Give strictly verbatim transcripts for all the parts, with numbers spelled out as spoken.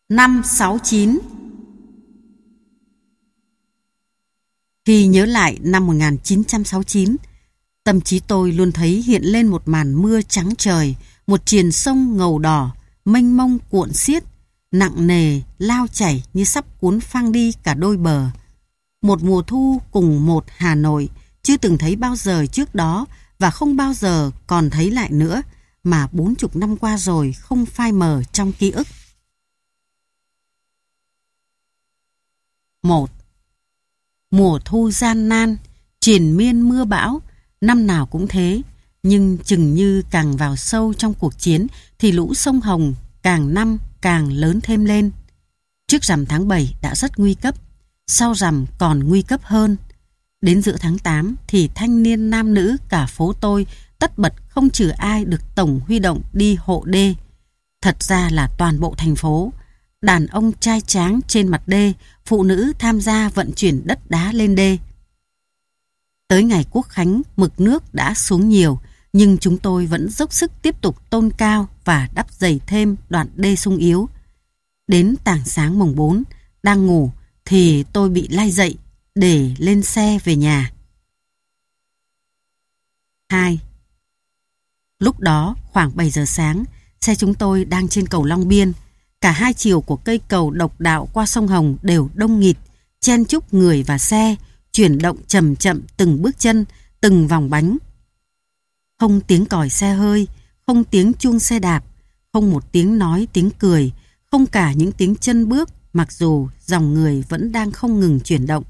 Năm sáu chín. Khi nhớ lại năm một nghìn chín trăm sáu mươi chín, tâm trí tôi luôn thấy hiện lên một màn mưa trắng trời, một triền sông ngầu đỏ, mênh mông cuộn xiết, nặng nề lao chảy như sắp cuốn phăng đi cả đôi bờ. Một mùa thu cùng một Hà Nội chưa từng thấy bao giờ trước đó và không bao giờ còn thấy lại nữa, mà bốn chục năm qua rồi không phai mờ trong ký ức. Một. Mùa thu gian nan, triền miên mưa bão, năm nào cũng thế, nhưng chừng như càng vào sâu trong cuộc chiến thì lũ sông Hồng càng năm càng lớn thêm lên. Trước rằm tháng bảy đã rất nguy cấp, sau rằm còn nguy cấp hơn. Đến giữa tháng tám thì thanh niên nam nữ cả phố tôi tất bật không trừ ai được tổng huy động đi hộ đê. Thật ra là toàn bộ thành phố, đàn ông trai tráng trên mặt đê, phụ nữ tham gia vận chuyển đất đá lên đê. Tới ngày Quốc khánh, mực nước đã xuống nhiều, nhưng chúng tôi vẫn dốc sức tiếp tục tôn cao và đắp dày thêm đoạn đê sung yếu. Đến tảng sáng mùng bốn, đang ngủ thì tôi bị lay dậy để lên xe về nhà. Hai. Lúc đó khoảng bảy giờ sáng, xe chúng tôi đang trên cầu Long Biên. Cả hai chiều của cây cầu độc đạo qua sông Hồng đều đông nghịt, chen chúc người và xe, chuyển động chậm chậm từng bước chân, từng vòng bánh. Không tiếng còi xe hơi, không tiếng chuông xe đạp, không một tiếng nói tiếng cười, không cả những tiếng chân bước, mặc dù dòng người vẫn đang không ngừng chuyển động.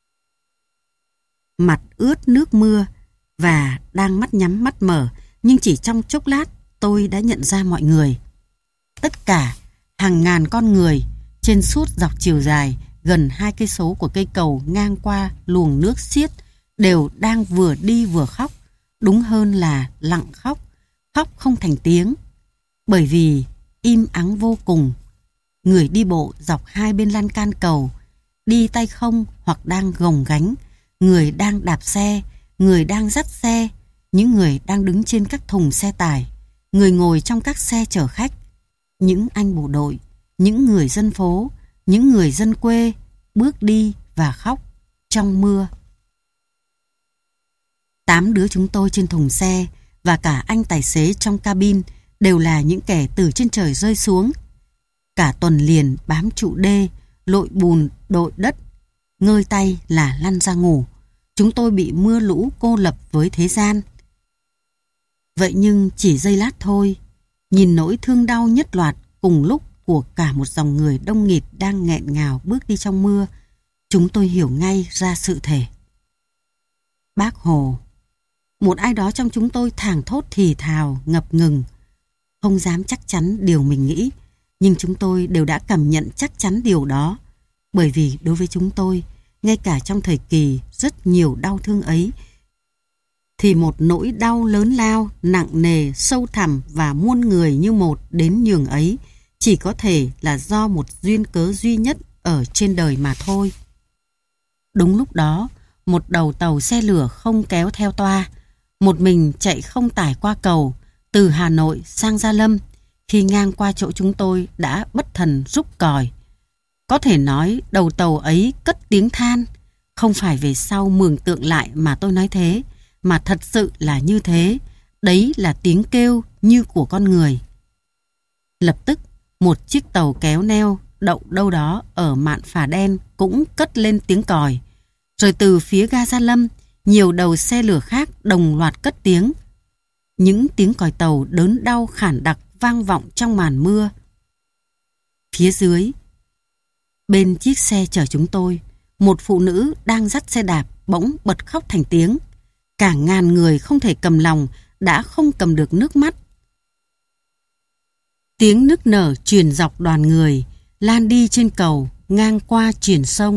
Mặt ướt nước mưa và đang mắt nhắm mắt mở, nhưng chỉ trong chốc lát tôi đã nhận ra mọi người. Tất cả hàng ngàn con người trên suốt dọc chiều dài gần hai cây số của cây cầu ngang qua luồng nước xiết đều đang vừa đi vừa khóc, đúng hơn là lặng khóc, khóc không thành tiếng, bởi vì im ắng vô cùng. Người đi bộ dọc hai bên lan can cầu, đi tay không hoặc đang gồng gánh, người đang đạp xe, người đang dắt xe, những người đang đứng trên các thùng xe tải, người ngồi trong các xe chở khách, những anh bộ đội, những người dân phố, những người dân quê bước đi và khóc trong mưa. Tám đứa chúng tôi trên thùng xe và cả anh tài xế trong cabin đều là những kẻ từ trên trời rơi xuống. Cả tuần liền bám trụ đê, lội bùn, đội đất, ngơi tay là lăn ra ngủ. Chúng tôi bị mưa lũ cô lập với thế gian. Vậy nhưng chỉ giây lát thôi, nhìn nỗi thương đau nhất loạt cùng lúc của cả một dòng người đông nghịt đang nghẹn ngào bước đi trong mưa, chúng tôi hiểu ngay ra sự thể. Bác Hồ. Một ai đó trong chúng tôi thảng thốt thì thào, ngập ngừng. Không dám chắc chắn điều mình nghĩ, nhưng chúng tôi đều đã cảm nhận chắc chắn điều đó. Bởi vì đối với chúng tôi, ngay cả trong thời kỳ rất nhiều đau thương ấy, thì một nỗi đau lớn lao, nặng nề, sâu thẳm và muôn người như một đến nhường ấy chỉ có thể là do một duyên cớ duy nhất ở trên đời mà thôi. Đúng lúc đó, một đầu tàu xe lửa không kéo theo toa, một mình chạy không tải qua cầu, từ Hà Nội sang Gia Lâm, khi ngang qua chỗ chúng tôi đã bất thần rúc còi. Có thể nói đầu tàu ấy cất tiếng than, không phải về sau mường tượng lại mà tôi nói thế, mà thật sự là như thế, đấy là tiếng kêu như của con người. Lập tức, một chiếc tàu kéo neo đậu đâu đó ở mạn phà đen cũng cất lên tiếng còi. Rồi từ phía ga Gia Lâm, nhiều đầu xe lửa khác đồng loạt cất tiếng. Những tiếng còi tàu đớn đau khản đặc vang vọng trong màn mưa. Phía dưới, bên chiếc xe chở chúng tôi, một phụ nữ đang dắt xe đạp bỗng bật khóc thành tiếng. Cả ngàn người không thể cầm lòng, đã không cầm được nước mắt. Tiếng nức nở truyền dọc đoàn người, lan đi trên cầu, ngang qua triền sông.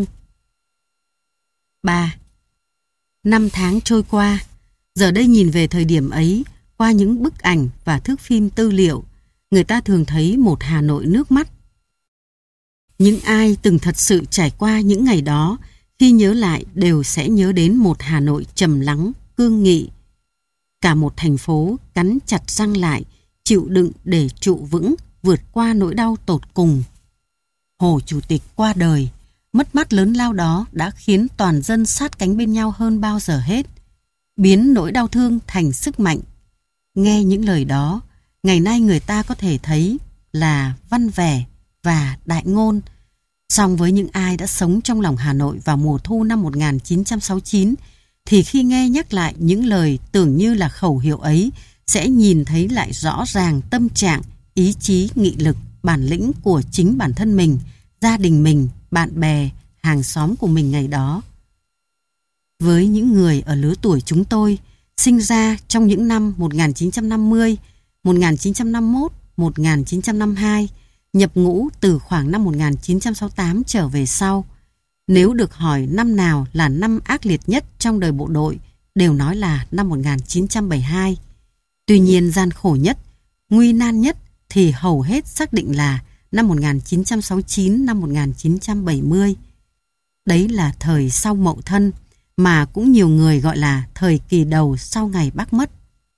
Ba. Năm tháng trôi qua, giờ đây nhìn về thời điểm ấy, qua những bức ảnh và thước phim tư liệu, người ta thường thấy một Hà Nội nước mắt. Những ai từng thật sự trải qua những ngày đó, khi nhớ lại đều sẽ nhớ đến một Hà Nội trầm lắng, cương nghị. Cả một thành phố cắn chặt răng lại, chịu đựng để trụ vững, vượt qua nỗi đau tột cùng. Hồ Chủ tịch qua đời, mất mát lớn lao đó đã khiến toàn dân sát cánh bên nhau hơn bao giờ hết, biến nỗi đau thương thành sức mạnh. Nghe những lời đó, ngày nay người ta có thể thấy là văn vẻ và đại ngôn. Song với những ai đã sống trong lòng Hà Nội vào mùa thu năm một nghìn chín trăm sáu mươi chín, thì khi nghe nhắc lại những lời tưởng như là khẩu hiệu ấy, sẽ nhìn thấy lại rõ ràng tâm trạng, ý chí, nghị lực, bản lĩnh của chính bản thân mình, gia đình mình, bạn bè, hàng xóm của mình ngày đó. Với những người ở lứa tuổi chúng tôi, sinh ra trong những năm một nghìn chín trăm năm mươi, một nghìn chín trăm năm mươi mốt, một nghìn chín trăm năm mươi hai, nhập ngũ từ khoảng năm một nghìn chín trăm sáu mươi tám trở về sau, nếu được hỏi năm nào là năm ác liệt nhất trong đời bộ đội, đều nói là năm một nghìn chín trăm bảy mươi hai. Tuy nhiên gian khổ nhất, nguy nan nhất thì hầu hết xác định là năm một nghìn chín trăm sáu mươi chín, năm một nghìn chín trăm bảy mươi. Đấy là thời sau Mậu Thân, mà cũng nhiều người gọi là thời kỳ đầu sau ngày Bác mất.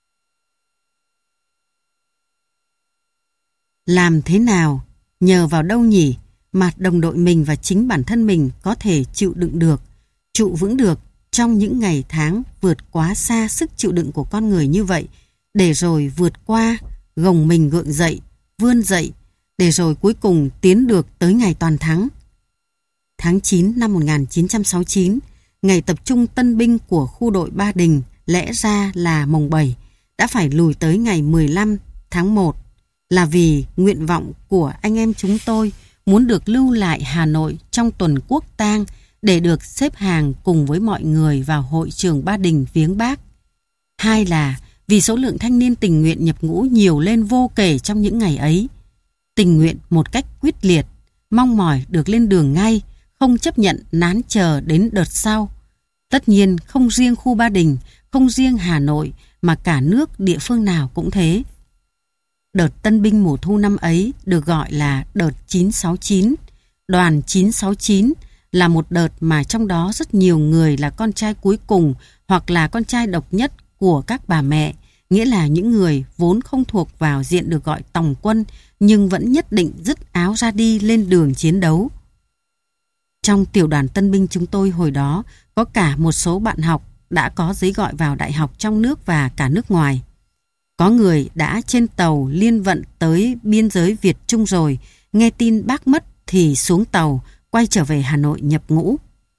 Làm thế nào, nhờ vào đâu nhỉ, mà đồng đội mình và chính bản thân mình có thể chịu đựng được, trụ vững được trong những ngày tháng vượt quá xa sức chịu đựng của con người như vậy, để rồi vượt qua, gồng mình gượng dậy, vươn dậy, để rồi cuối cùng tiến được tới ngày toàn thắng. Tháng chín năm một nghìn chín trăm sáu mươi chín, ngày tập trung tân binh của khu đội Ba Đình lẽ ra là mồng bảy, đã phải lùi tới ngày mười lăm tháng một, là vì nguyện vọng của anh em chúng tôi muốn được lưu lại Hà Nội trong tuần quốc tang để được xếp hàng cùng với mọi người vào hội trường Ba Đình viếng Bác. Hai là vì số lượng thanh niên tình nguyện nhập ngũ nhiều lên vô kể trong những ngày ấy. Tình nguyện một cách quyết liệt, mong mỏi được lên đường ngay, không chấp nhận nán chờ đến đợt sau. Tất nhiên không riêng khu Ba Đình, không riêng Hà Nội, mà cả nước địa phương nào cũng thế. Đợt tân binh mùa thu năm ấy được gọi là đợt chín sáu chín. Đoàn chín sáu chín là một đợt mà trong đó rất nhiều người là con trai cuối cùng hoặc là con trai độc nhất của các bà mẹ, nghĩa là những người vốn không thuộc vào diện được gọi tòng quân nhưng vẫn nhất định dứt áo ra đi lên đường chiến đấu. Trong tiểu đoàn tân binh chúng tôi hồi đó có cả một số bạn học đã có giấy gọi vào đại học trong nước và cả nước ngoài. Có người đã trên tàu liên vận tới biên giới Việt Trung rồi, nghe tin Bác mất thì xuống tàu, quay trở về Hà Nội nhập ngũ.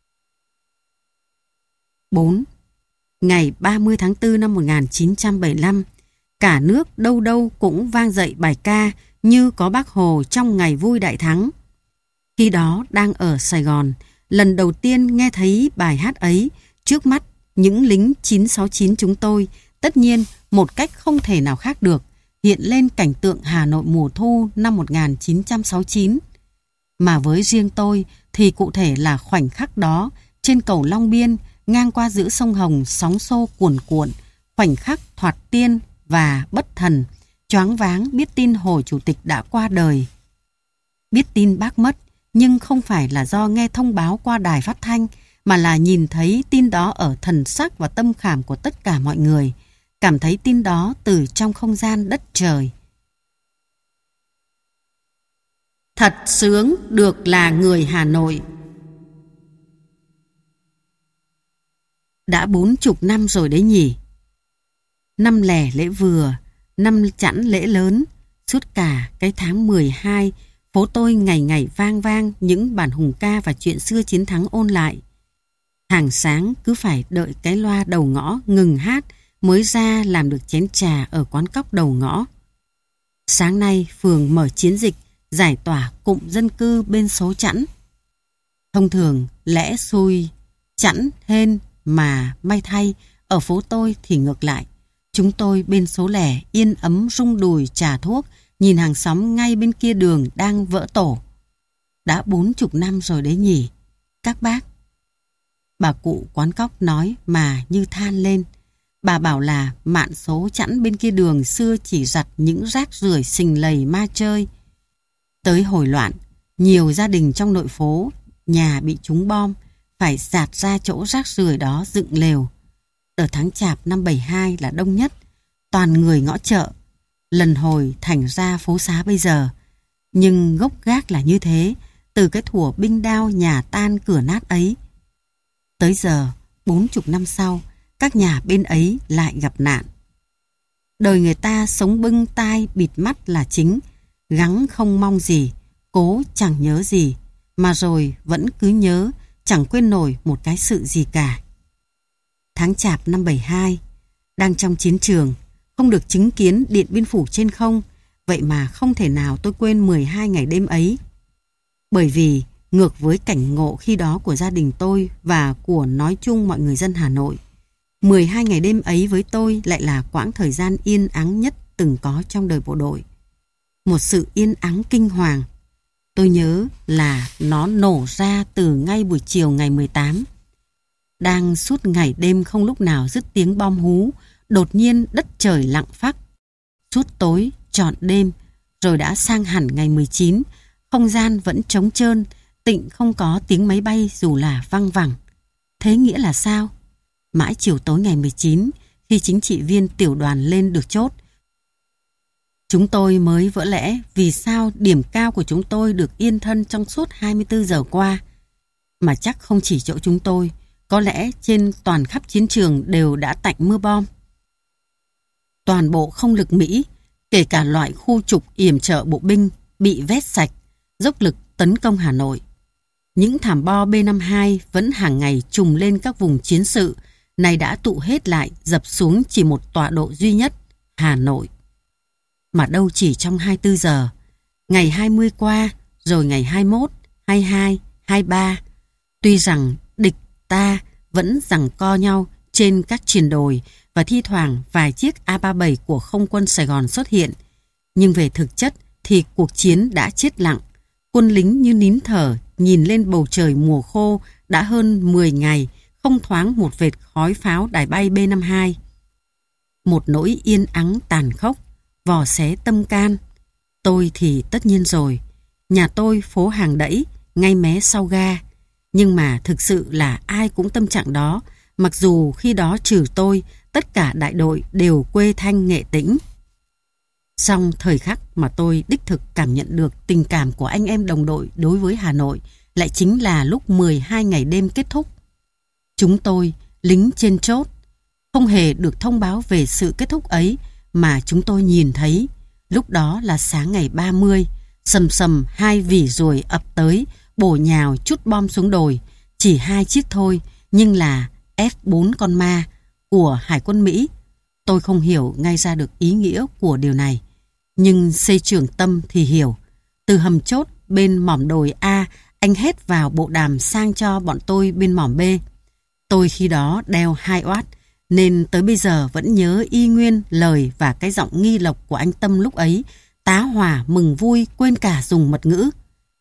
bốn. Ngày ba mươi tháng tư năm một nghìn chín trăm bảy mươi lăm, cả nước đâu đâu cũng vang dậy bài ca Như có Bác Hồ trong ngày vui đại thắng. Khi đó đang ở Sài Gòn, lần đầu tiên nghe thấy bài hát ấy, trước mắt những lính chín sáu chín chúng tôi, tất nhiên một cách không thể nào khác được, hiện lên cảnh tượng Hà Nội mùa thu năm một nghìn chín trăm sáu mươi chín. Mà với riêng tôi thì cụ thể là khoảnh khắc đó trên cầu Long Biên ngang qua giữa sông Hồng sóng xô cuồn cuộn, khoảnh khắc thoạt tiên và bất thần, choáng váng biết tin Hồ Chủ tịch đã qua đời. Biết tin Bác mất, nhưng không phải là do nghe thông báo qua đài phát thanh, mà là nhìn thấy tin đó ở thần sắc và tâm khảm của tất cả mọi người, cảm thấy tin đó từ trong không gian đất trời. Thật sướng được là người Hà Nội. Đã bốn chục năm rồi đấy nhỉ. Năm lẻ lễ vừa, năm chẵn lễ lớn, suốt cả cái tháng mười hai, phố tôi ngày ngày vang vang những bản hùng ca và chuyện xưa chiến thắng ôn lại. Hàng sáng cứ phải đợi cái loa đầu ngõ ngừng hát mới ra làm được chén trà ở quán cóc đầu ngõ. Sáng nay phường mở chiến dịch giải tỏa cụm dân cư bên số chẵn. Thông thường lẽ xui chẵn hên, mà may thay ở phố tôi thì ngược lại. Chúng tôi bên số lẻ yên ấm rung đùi trà thuốc, nhìn hàng xóm ngay bên kia đường đang vỡ tổ. Đã bốn chục năm rồi đấy nhỉ, các bác. Bà cụ quán cóc nói mà như than lên. Bà bảo là mạn số chẵn bên kia đường xưa chỉ giặt những rác rưởi xình lầy ma chơi. Tới hồi loạn, nhiều gia đình trong nội phố, nhà bị trúng bom, phải dạt ra chỗ rác rưởi đó dựng lều. Ở tháng Chạp năm bảy hai là đông nhất, toàn người ngõ chợ, lần hồi thành ra phố xá bây giờ. Nhưng gốc gác là như thế, từ cái thuở binh đao nhà tan cửa nát ấy. Tới giờ, bốn chục năm sau, các nhà bên ấy lại gặp nạn. Đời người ta sống bưng tai bịt mắt là chính, gắng không mong gì, cố chẳng nhớ gì, mà rồi vẫn cứ nhớ, chẳng quên nổi một cái sự gì cả. Tháng Chạp năm bảy hai, đang trong chiến trường, không được chứng kiến Điện Biên Phủ trên không, vậy mà không thể nào tôi quên mười hai ngày đêm ấy. Bởi vì, ngược với cảnh ngộ khi đó của gia đình tôi và của nói chung mọi người dân Hà Nội, mười hai ngày đêm ấy với tôi lại là quãng thời gian yên ắng nhất từng có trong đời bộ đội. Một sự yên ắng kinh hoàng. Tôi nhớ là nó nổ ra từ ngay buổi chiều ngày mười tám. Đang suốt ngày đêm không lúc nào dứt tiếng bom hú, đột nhiên đất trời lặng phắc. Suốt tối, trọn đêm, rồi đã sang hẳn ngày mười chín, không gian vẫn trống trơn, tịnh không có tiếng máy bay dù là văng vẳng. Thế nghĩa là sao? Mãi chiều tối ngày mười chín, khi chính trị viên tiểu đoàn lên được chốt, chúng tôi mới vỡ lẽ vì sao điểm cao của chúng tôi được yên thân trong suốt hai mươi tư giờ qua. Mà chắc không chỉ chỗ chúng tôi, có lẽ trên toàn khắp chiến trường đều đã tạnh mưa bom. Toàn bộ không lực Mỹ, kể cả loại khu trục yểm trợ bộ binh, bị vét sạch, dốc lực tấn công Hà Nội. Những thảm bo B năm mươi hai vẫn hàng ngày trùng lên các vùng chiến sự, này đã tụ hết lại dập xuống chỉ một tọa độ duy nhất, Hà Nội. Mà đâu chỉ trong hai mươi tư giờ, ngày hai mươi qua, rồi ngày hai mươi mốt, hai mươi hai, hai mươi ba, tuy rằng địch ta vẫn giằng co nhau trên các triền đồi và thi thoảng vài chiếc A ba mươi bảy của không quân Sài Gòn xuất hiện, nhưng về thực chất thì cuộc chiến đã chết lặng. Quân lính như nín thở nhìn lên bầu trời mùa khô đã hơn mười ngày, không thoáng một vệt khói pháo đài bay B năm mươi hai. Một nỗi yên ắng tàn khốc, vò xé tâm can. Tôi thì tất nhiên rồi, nhà tôi phố Hàng Đẫy, ngay mé sau ga. Nhưng mà thực sự là ai cũng tâm trạng đó, mặc dù khi đó trừ tôi, tất cả đại đội đều quê thanh nghệ tĩnh. Song thời khắc mà tôi đích thực cảm nhận được tình cảm của anh em đồng đội đối với Hà Nội lại chính là lúc mười hai ngày đêm kết thúc. Chúng tôi, lính trên chốt, không hề được thông báo về sự kết thúc ấy mà chúng tôi nhìn thấy. Lúc đó là sáng ngày ba mươi, sầm sầm hai vỉ ruồi ập tới, bổ nhào chút bom xuống đồi. Chỉ hai chiếc thôi, nhưng là F bốn con ma của Hải quân Mỹ. Tôi không hiểu ngay ra được ý nghĩa của điều này. Nhưng xây trưởng Tâm thì hiểu. Từ hầm chốt bên mỏm đồi A, anh hét vào bộ đàm sang cho bọn tôi bên mỏm B. Tôi khi đó đeo hai oát, nên tới bây giờ vẫn nhớ y nguyên lời và cái giọng nghi lộc của anh Tâm lúc ấy, tá hỏa mừng vui quên cả dùng mật ngữ.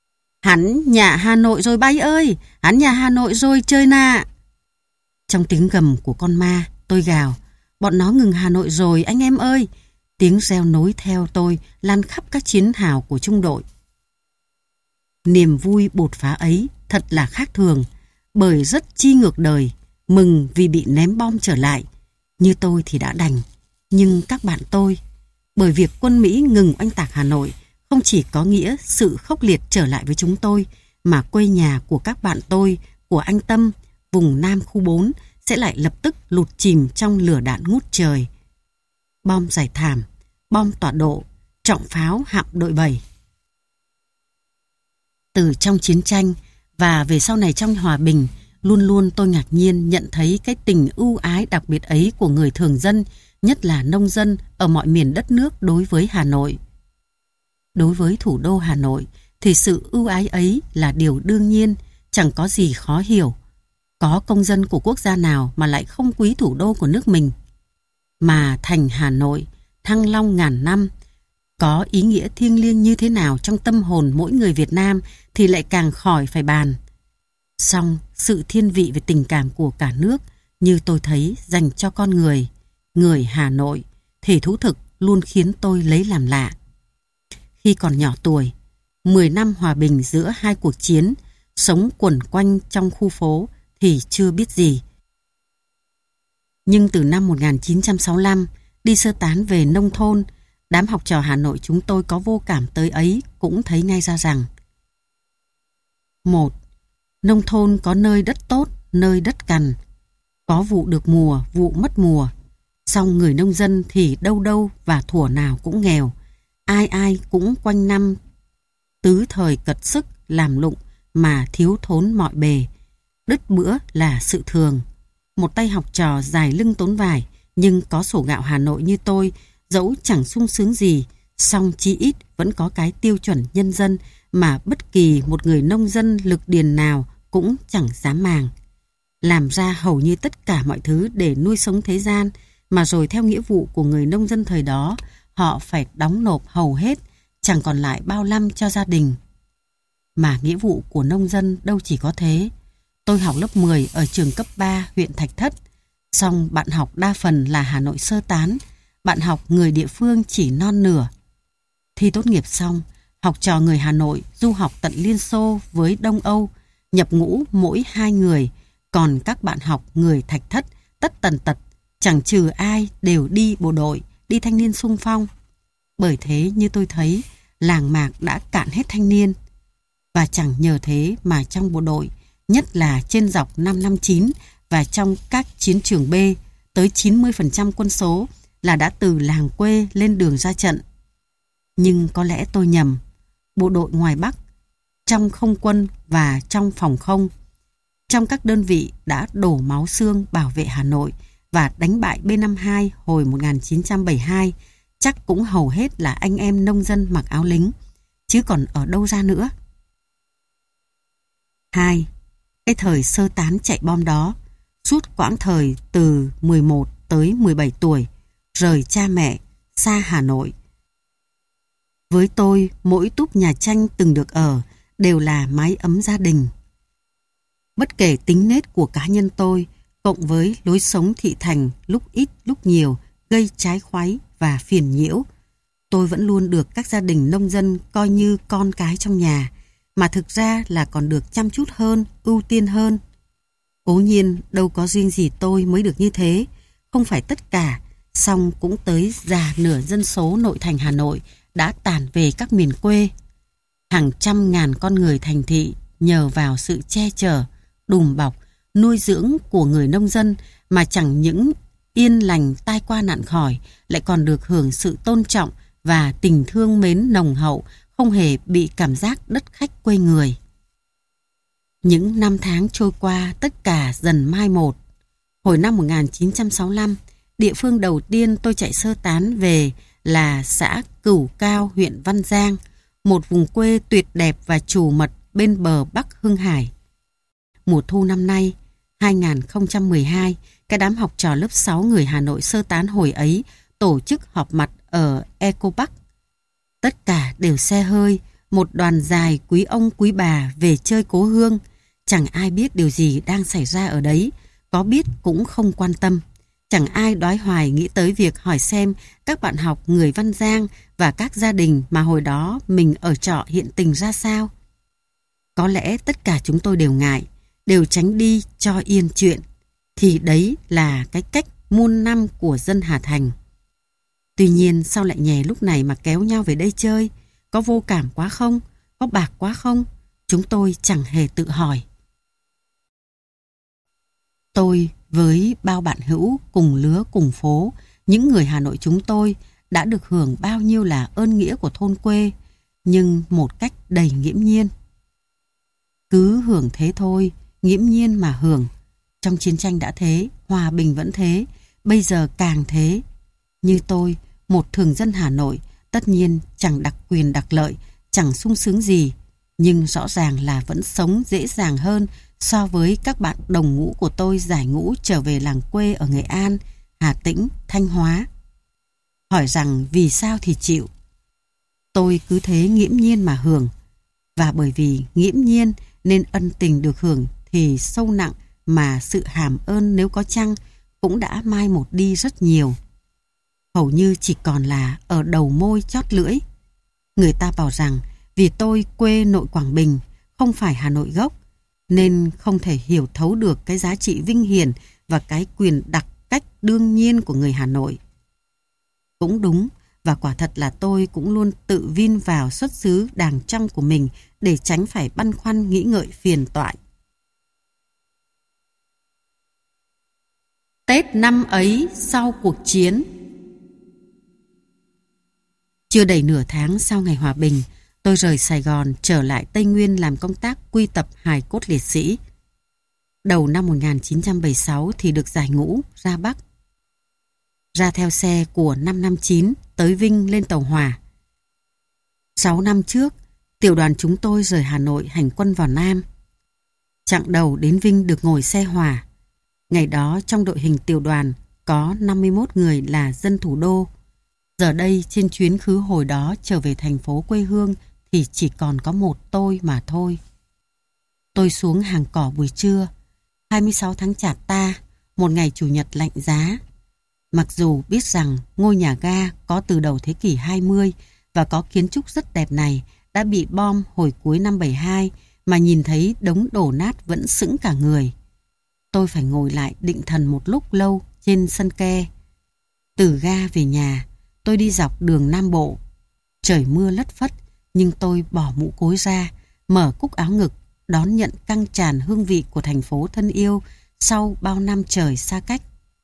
Hắn nhà Hà Nội rồi bay ơi, hắn nhà Hà Nội rồi chơi nạ. Trong tiếng gầm của con ma, tôi gào, bọn nó ngừng Hà Nội rồi anh em ơi. Tiếng reo nối theo tôi lan khắp các chiến hào của trung đội. Niềm vui bột phá ấy thật là khác thường, bởi rất chi ngược đời, mừng vì bị ném bom trở lại. Như tôi thì đã đành, nhưng các bạn tôi, bởi việc quân Mỹ ngừng oanh tạc Hà Nội, không chỉ có nghĩa sự khốc liệt trở lại với chúng tôi, mà quê nhà của các bạn tôi, của anh Tâm, vùng Nam khu bốn, sẽ lại lập tức lụt chìm trong lửa đạn ngút trời. Bom giải thảm, bom tọa độ, trọng pháo hạm đội bảy. Từ trong chiến tranh và về sau này trong hòa bình, luôn luôn tôi ngạc nhiên nhận thấy cái tình ưu ái đặc biệt ấy của người thường dân, nhất là nông dân ở mọi miền đất nước đối với Hà Nội. Đối với thủ đô Hà Nội thì sự ưu ái ấy là điều đương nhiên, chẳng có gì khó hiểu. Có công dân của quốc gia nào mà lại không quý thủ đô của nước mình. Mà thành Hà Nội, thăng long ngàn năm, có ý nghĩa thiêng liêng như thế nào trong tâm hồn mỗi người Việt Nam thì lại càng khỏi phải bàn. Song sự thiên vị về tình cảm của cả nước như tôi thấy dành cho con người, người Hà Nội, thì thú thực luôn khiến tôi lấy làm lạ. Khi còn nhỏ tuổi, mười năm hòa bình giữa hai cuộc chiến, sống quẩn quanh trong khu phố thì chưa biết gì. Nhưng từ năm một nghìn chín trăm sáu mươi lăm, đi sơ tán về nông thôn, đám học trò Hà Nội chúng tôi có vô cảm tới ấy cũng thấy ngay ra rằng Một, nông thôn có nơi đất tốt, nơi đất cằn. Có vụ được mùa, vụ mất mùa. Song người nông dân thì đâu đâu và thuở nào cũng nghèo. Ai ai cũng quanh năm tứ thời cật sức làm lụng mà thiếu thốn mọi bề. Đứt bữa là sự thường. Một tay học trò dài lưng tốn vải nhưng có sổ gạo Hà Nội như tôi, dẫu chẳng sung sướng gì, song chí ít vẫn có cái tiêu chuẩn nhân dân mà bất kỳ một người nông dân lực điền nào cũng chẳng dám màng. Làm ra hầu như tất cả mọi thứ để nuôi sống thế gian, mà rồi theo nghĩa vụ của người nông dân thời đó, họ phải đóng nộp hầu hết, chẳng còn lại bao năm cho gia đình. Mà nghĩa vụ của nông dân đâu chỉ có thế. Tôi học lớp mười ở trường cấp ba huyện Thạch Thất, song bạn học đa phần là Hà Nội sơ tán, bạn học người địa phương chỉ non nửa. Thi tốt nghiệp xong, học trò người Hà Nội du học tận Liên Xô với Đông Âu, nhập ngũ mỗi hai người, còn các bạn học người Thạch Thất tất tần tật, chẳng trừ ai đều đi bộ đội, đi thanh niên xung phong. Bởi thế như tôi thấy, làng mạc đã cạn hết thanh niên. Và chẳng nhờ thế mà trong bộ đội, nhất là trên dọc năm năm chín và trong các chiến trường B, tới chín mươi phần trăm quân số là đã từ làng quê lên đường ra trận. Nhưng có lẽ tôi nhầm. Bộ đội ngoài Bắc, trong không quân và trong phòng không, trong các đơn vị đã đổ máu xương bảo vệ Hà Nội và đánh bại B năm mươi hai hồi một nghìn chín trăm bảy mươi hai, chắc cũng hầu hết là anh em nông dân mặc áo lính, chứ còn ở đâu ra nữa. Hai, cái thời sơ tán chạy bom đó, suốt quãng thời từ mười một tới mười bảy tuổi, rời cha mẹ, xa Hà Nội. Với tôi, mỗi túp nhà tranh từng được ở đều là mái ấm gia đình. Bất kể tính nết của cá nhân tôi, cộng với lối sống thị thành lúc ít lúc nhiều gây trái khoái và phiền nhiễu, tôi vẫn luôn được các gia đình nông dân coi như con cái trong nhà, mà thực ra là còn được chăm chút hơn, ưu tiên hơn. Cố nhiên đâu có riêng gì tôi mới được như thế, không phải tất cả, song cũng tới già nửa dân số nội thành Hà Nội đã tản về các miền quê. Hàng trăm ngàn con người thành thị nhờ vào sự che chở, đùm bọc, nuôi dưỡng của người nông dân mà chẳng những yên lành tai qua nạn khỏi, lại còn được hưởng sự tôn trọng và tình thương mến nồng hậu, không hề bị cảm giác đất khách quê người. Những năm tháng trôi qua, tất cả dần mai một. Hồi năm một nghìn chín trăm sáu mươi lăm, địa phương đầu tiên tôi chạy sơ tán về là xã Cửu Cao, huyện Văn Giang, một vùng quê tuyệt đẹp và trù mật bên bờ Bắc Hưng Hải. Mùa thu năm nay, hai nghìn không trăm mười hai, cái đám học trò lớp sáu người Hà Nội sơ tán hồi ấy tổ chức họp mặt ở Eco Park. Tất cả đều xe hơi, một đoàn dài quý ông quý bà về chơi cố hương. Chẳng ai biết điều gì đang xảy ra ở đấy, có biết cũng không quan tâm. Chẳng ai đoái hoài nghĩ tới việc hỏi xem các bạn học người Văn Giang và các gia đình mà hồi đó mình ở trọ hiện tình ra sao. Có lẽ tất cả chúng tôi đều ngại, đều tránh đi cho yên chuyện. Thì đấy là cái cách muôn năm của dân Hà Thành. Tuy nhiên sao lại nhè lúc này mà kéo nhau về đây chơi? Có vô cảm quá không? Có bạc quá không? Chúng tôi chẳng hề tự hỏi. Tôi với bao bạn hữu cùng lứa cùng phố, những người Hà Nội chúng tôi đã được hưởng bao nhiêu là ơn nghĩa của thôn quê, nhưng một cách đầy nghiễm nhiên. Cứ hưởng thế thôi, nghiễm nhiên mà hưởng. Trong chiến tranh đã thế, hòa bình vẫn thế, bây giờ càng thế. Như tôi, một thường dân Hà Nội, tất nhiên chẳng đặc quyền đặc lợi, chẳng sung sướng gì, nhưng rõ ràng là vẫn sống dễ dàng hơn so với các bạn đồng ngũ của tôi giải ngũ trở về làng quê ở Nghệ An, Hà Tĩnh, Thanh Hóa. Hỏi rằng vì sao thì chịu. Tôi cứ thế nghiễm nhiên mà hưởng, và bởi vì nghiễm nhiên nên ân tình được hưởng thì sâu nặng, mà sự hàm ơn nếu có chăng cũng đã mai một đi rất nhiều. Hầu như chỉ còn là ở đầu môi chót lưỡi. Người ta bảo rằng vì tôi quê nội Quảng Bình, không phải Hà Nội gốc, nên không thể hiểu thấu được cái giá trị vinh hiển và cái quyền đặc cách đương nhiên của người Hà Nội. Cũng đúng, và và quả thật là tôi cũng luôn tự vin vào xuất xứ đàng trong của mình để tránh phải băn khoăn nghĩ ngợi phiền toại. Tết năm ấy sau cuộc chiến. Chưa đầy nửa tháng sau ngày hòa bình, tôi rời Sài Gòn trở lại Tây Nguyên làm công tác quy tập hài cốt liệt sĩ. Đầu năm một nghìn chín trăm bảy mươi sáu thì được giải ngũ ra Bắc. Ra theo xe của năm năm chín tới Vinh lên tàu hỏa. Sáu năm trước, tiểu đoàn chúng tôi rời Hà Nội hành quân vào Nam. Chặng đầu đến Vinh được ngồi xe hỏa. Ngày đó trong đội hình tiểu đoàn có năm mươi mốt người là dân thủ đô. Giờ đây trên chuyến khứ hồi đó trở về thành phố quê hương thì chỉ còn có một tôi mà thôi. Tôi xuống hàng cỏ buổi trưa, hai mươi sáu tháng Chạp Ta, một ngày chủ nhật lạnh giá. Mặc dù biết rằng ngôi nhà ga có từ đầu thế kỷ hai mươi và có kiến trúc rất đẹp này đã bị bom hồi cuối năm bảy hai mà nhìn thấy đống đổ nát vẫn sững cả người. Tôi phải ngồi lại định thần một lúc lâu trên sân ke. Từ ga về nhà, tôi đi dọc đường Nam Bộ. Trời mưa lất phất, nhưng tôi bỏ mũ cối ra, mở cúc áo ngực, đón nhận căng tràn hương vị của thành phố thân yêu sau bao năm trời xa cách.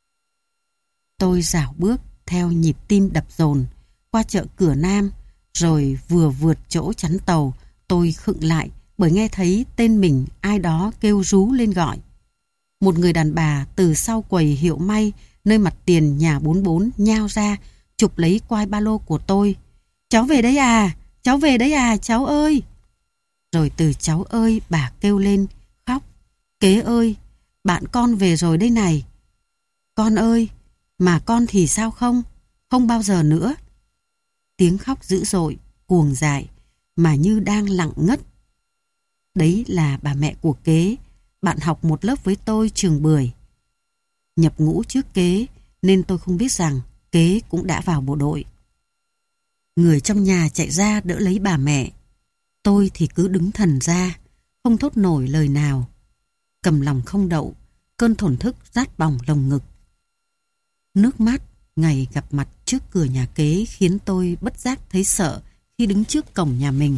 Tôi dạo bước theo nhịp tim đập dồn qua chợ Cửa Nam, rồi vừa vượt chỗ chắn tàu, tôi khựng lại bởi nghe thấy tên mình ai đó kêu rú lên gọi. Một người đàn bà từ sau quầy hiệu may nơi mặt tiền nhà bốn bốn nhao ra, chụp lấy quai ba lô của tôi. Cháu về đấy à, cháu về đấy à, cháu ơi. Rồi từ cháu ơi bà kêu lên, khóc. Kế ơi, bạn con về rồi đây này. Con ơi, mà con thì sao không? Không bao giờ nữa. Tiếng khóc dữ dội, cuồng dại, mà như đang lặng ngất. Đấy là bà mẹ của Kế, bạn học một lớp với tôi trường Bưởi. Nhập ngũ trước Kế, nên tôi không biết rằng Kế cũng đã vào bộ đội. Người trong nhà chạy ra đỡ lấy bà mẹ. Tôi thì cứ đứng thần ra, không thốt nổi lời nào. Cầm lòng không đậu, cơn thổn thức rát bỏng lồng ngực. Nước mắt ngày gặp mặt trước cửa nhà Kế khiến tôi bất giác thấy sợ khi đứng trước cổng nhà mình.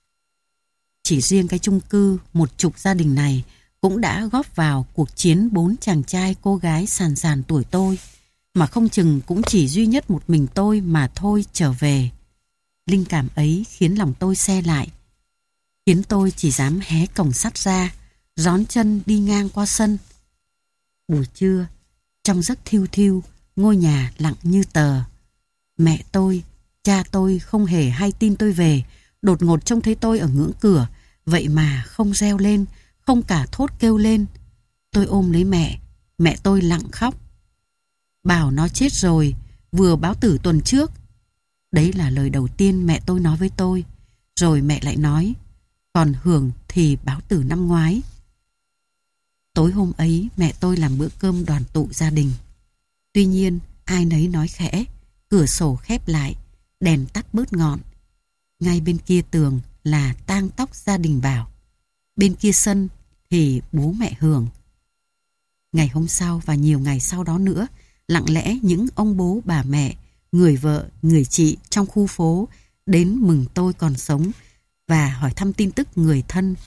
Chỉ riêng cái chung cư một chục gia đình này cũng đã góp vào cuộc chiến bốn chàng trai cô gái sàn sàn tuổi tôi, mà không chừng cũng chỉ duy nhất một mình tôi mà thôi trở về. Linh cảm ấy khiến lòng tôi se lại, khiến tôi chỉ dám hé cổng sắt ra, rón chân đi ngang qua sân. Buổi trưa, trong giấc thiêu thiêu, ngôi nhà lặng như tờ. Mẹ tôi, cha tôi không hề hay tin tôi về, đột ngột trông thấy tôi ở ngưỡng cửa, vậy mà không reo lên, không cả thốt kêu lên. Tôi ôm lấy mẹ, mẹ tôi lặng khóc. Bảo nó chết rồi, vừa báo tử tuần trước. Đấy là lời đầu tiên mẹ tôi nói với tôi. Rồi mẹ lại nói, còn Hường thì báo tử năm ngoái. Tối hôm ấy mẹ tôi làm bữa cơm đoàn tụ gia đình. Tuy nhiên ai nấy nói khẽ, cửa sổ khép lại, đèn tắt bớt ngọn. Ngay bên kia tường là tang tóc gia đình Bảo. Bên kia sân thì bố mẹ Hường. Ngày hôm sau và nhiều ngày sau đó nữa, lặng lẽ những ông bố bà mẹ, người vợ, người chị trong khu phố đến mừng tôi còn sống và hỏi thăm tin tức người thân.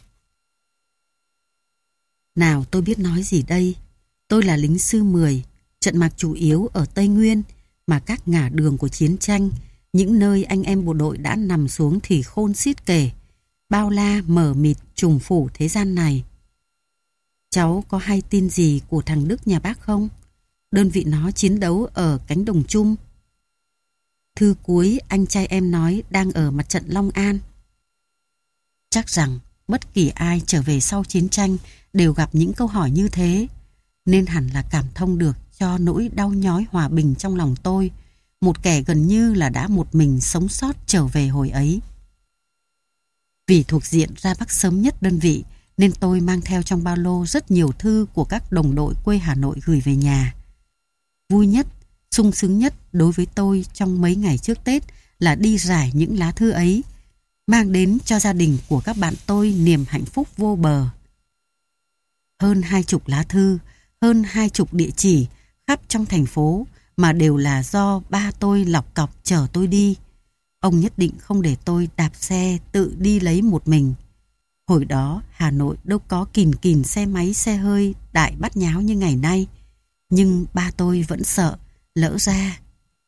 Nào tôi biết nói gì đây? Tôi là lính sư mười, trận mạc chủ yếu ở Tây Nguyên, mà các ngả đường của chiến tranh, những nơi anh em bộ đội đã nằm xuống thì khôn xiết kể, bao la mờ mịt trùng phủ thế gian này. Cháu có hay tin gì của thằng Đức nhà bác không? Đơn vị nó chiến đấu ở cánh đồng chung. Thư cuối anh trai em nói đang ở mặt trận Long An. Chắc rằng bất kỳ ai trở về sau chiến tranh đều gặp những câu hỏi như thế, nên hẳn là cảm thông được cho nỗi đau nhói hòa bình trong lòng tôi, một kẻ gần như là đã một mình sống sót trở về hồi ấy. Vì thuộc diện ra Bắc sớm nhất đơn vị, nên tôi mang theo trong ba lô rất nhiều thư của các đồng đội quê Hà Nội gửi về nhà. Vui nhất, sung sướng nhất đối với tôi trong mấy ngày trước Tết là đi rải những lá thư ấy, mang đến cho gia đình của các bạn tôi niềm hạnh phúc vô bờ. Hơn hai chục lá thư, hơn hai chục địa chỉ khắp trong thành phố mà đều là do ba tôi lọc cọc chở tôi đi. Ông nhất định không để tôi đạp xe tự đi lấy một mình. Hồi đó Hà Nội đâu có kìn kìn xe máy xe hơi đại bát nháo như ngày nay. Nhưng ba tôi vẫn sợ, lỡ ra.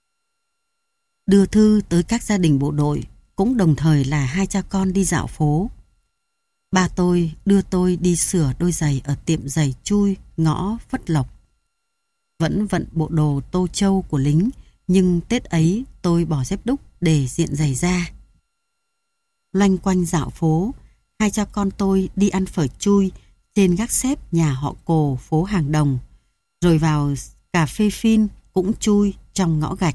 Đưa thư tới các gia đình bộ đội, cũng đồng thời là hai cha con đi dạo phố. Ba tôi đưa tôi đi sửa đôi giày ở tiệm giày chui ngõ Phất Lộc. Vẫn vận bộ đồ tô châu của lính, nhưng Tết ấy tôi bỏ dép đúc để diện giày ra. Loanh quanh dạo phố, hai cha con tôi đi ăn phở chui trên gác xếp nhà họ Cồ phố Hàng Đồng, rồi vào cà phê Phin cũng chui trong ngõ gạch.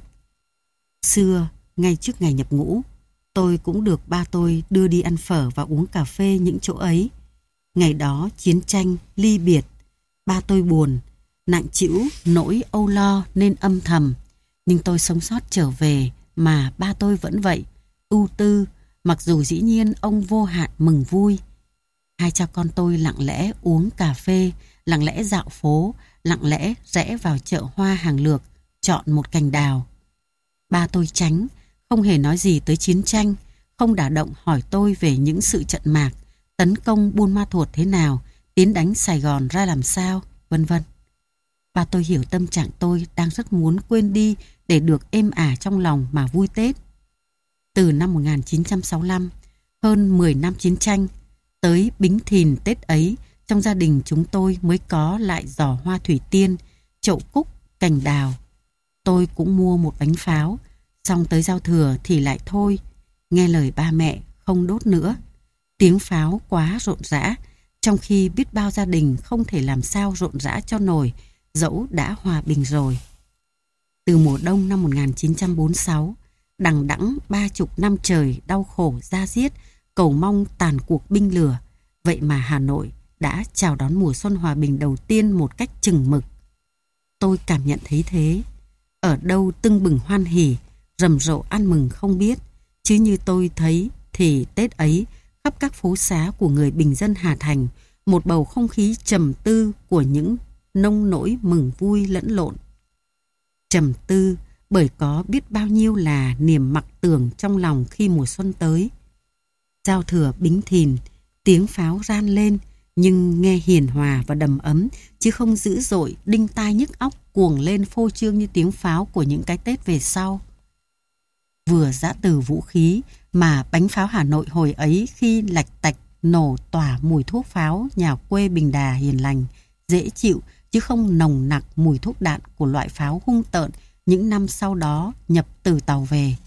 Xưa, ngay trước ngày nhập ngũ, tôi cũng được ba tôi đưa đi ăn phở và uống cà phê những chỗ ấy. Ngày đó chiến tranh, ly biệt, ba tôi buồn, nặng trĩu nỗi âu lo nên âm thầm. Nhưng tôi sống sót trở về mà ba tôi vẫn vậy, ưu tư, mặc dù dĩ nhiên ông vô hạn mừng vui. Hai cha con tôi lặng lẽ uống cà phê, lặng lẽ dạo phố, lặng lẽ rẽ vào chợ hoa Hàng Lược, chọn một cành đào. Ba tôi tránh, không hề nói gì tới chiến tranh, không đả động hỏi tôi về những sự trận mạc, tấn công Buôn Ma Thuột thế nào, tiến đánh Sài Gòn ra làm sao, vân vân. Ba tôi hiểu tâm trạng tôi đang rất muốn quên đi để được êm ả trong lòng mà vui Tết. Từ năm một nghìn chín trăm sáu mươi lăm, hơn mười năm chiến tranh, tới Bính Thìn Tết ấy, trong gia đình chúng tôi mới có lại giỏ hoa thủy tiên, chậu cúc, cành đào. Tôi cũng mua một bánh pháo, xong tới giao thừa thì lại thôi, nghe lời ba mẹ không đốt nữa. Tiếng pháo quá rộn rã, trong khi biết bao gia đình không thể làm sao rộn rã cho nổi, dẫu đã hòa bình rồi. Từ mùa đông năm một nghìn chín trăm bốn mươi sáu, đằng đẵng ba chục năm trời đau khổ da diết, cầu mong tàn cuộc binh lửa, vậy mà Hà Nội đã chào đón mùa xuân hòa bình đầu tiên một cách chừng mực. Tôi cảm nhận thấy thế. Ở đâu tưng bừng hoan hỉ, rầm rộ ăn mừng không biết, chứ như tôi thấy thì Tết ấy khắp các phố xá của người bình dân Hà Thành, một bầu không khí trầm tư của những nông nỗi mừng vui lẫn lộn. Trầm tư bởi có biết bao nhiêu là niềm mặc tưởng trong lòng khi mùa xuân tới. Giao thừa Bính Thìn, tiếng pháo ran lên nhưng nghe hiền hòa và đầm ấm, chứ không dữ dội đinh tai nhức óc cuồng lên phô trương như tiếng pháo của những cái Tết về sau. Vừa giã từ vũ khí mà bánh pháo Hà Nội hồi ấy khi lạch tạch nổ tỏa mùi thuốc pháo nhà quê Bình Đà hiền lành, dễ chịu, chứ không nồng nặc mùi thuốc đạn của loại pháo hung tợn những năm sau đó nhập từ tàu về.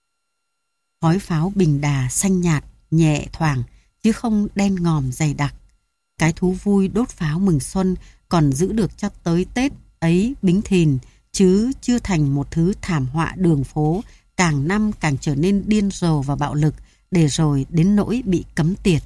Khói pháo Bình Đà xanh nhạt, nhẹ thoảng, chứ không đen ngòm dày đặc. Cái thú vui đốt pháo mừng xuân còn giữ được cho tới Tết ấy Bính Thìn, chứ chưa thành một thứ thảm họa đường phố càng năm càng trở nên điên rồ và bạo lực, để rồi đến nỗi bị cấm tiệt.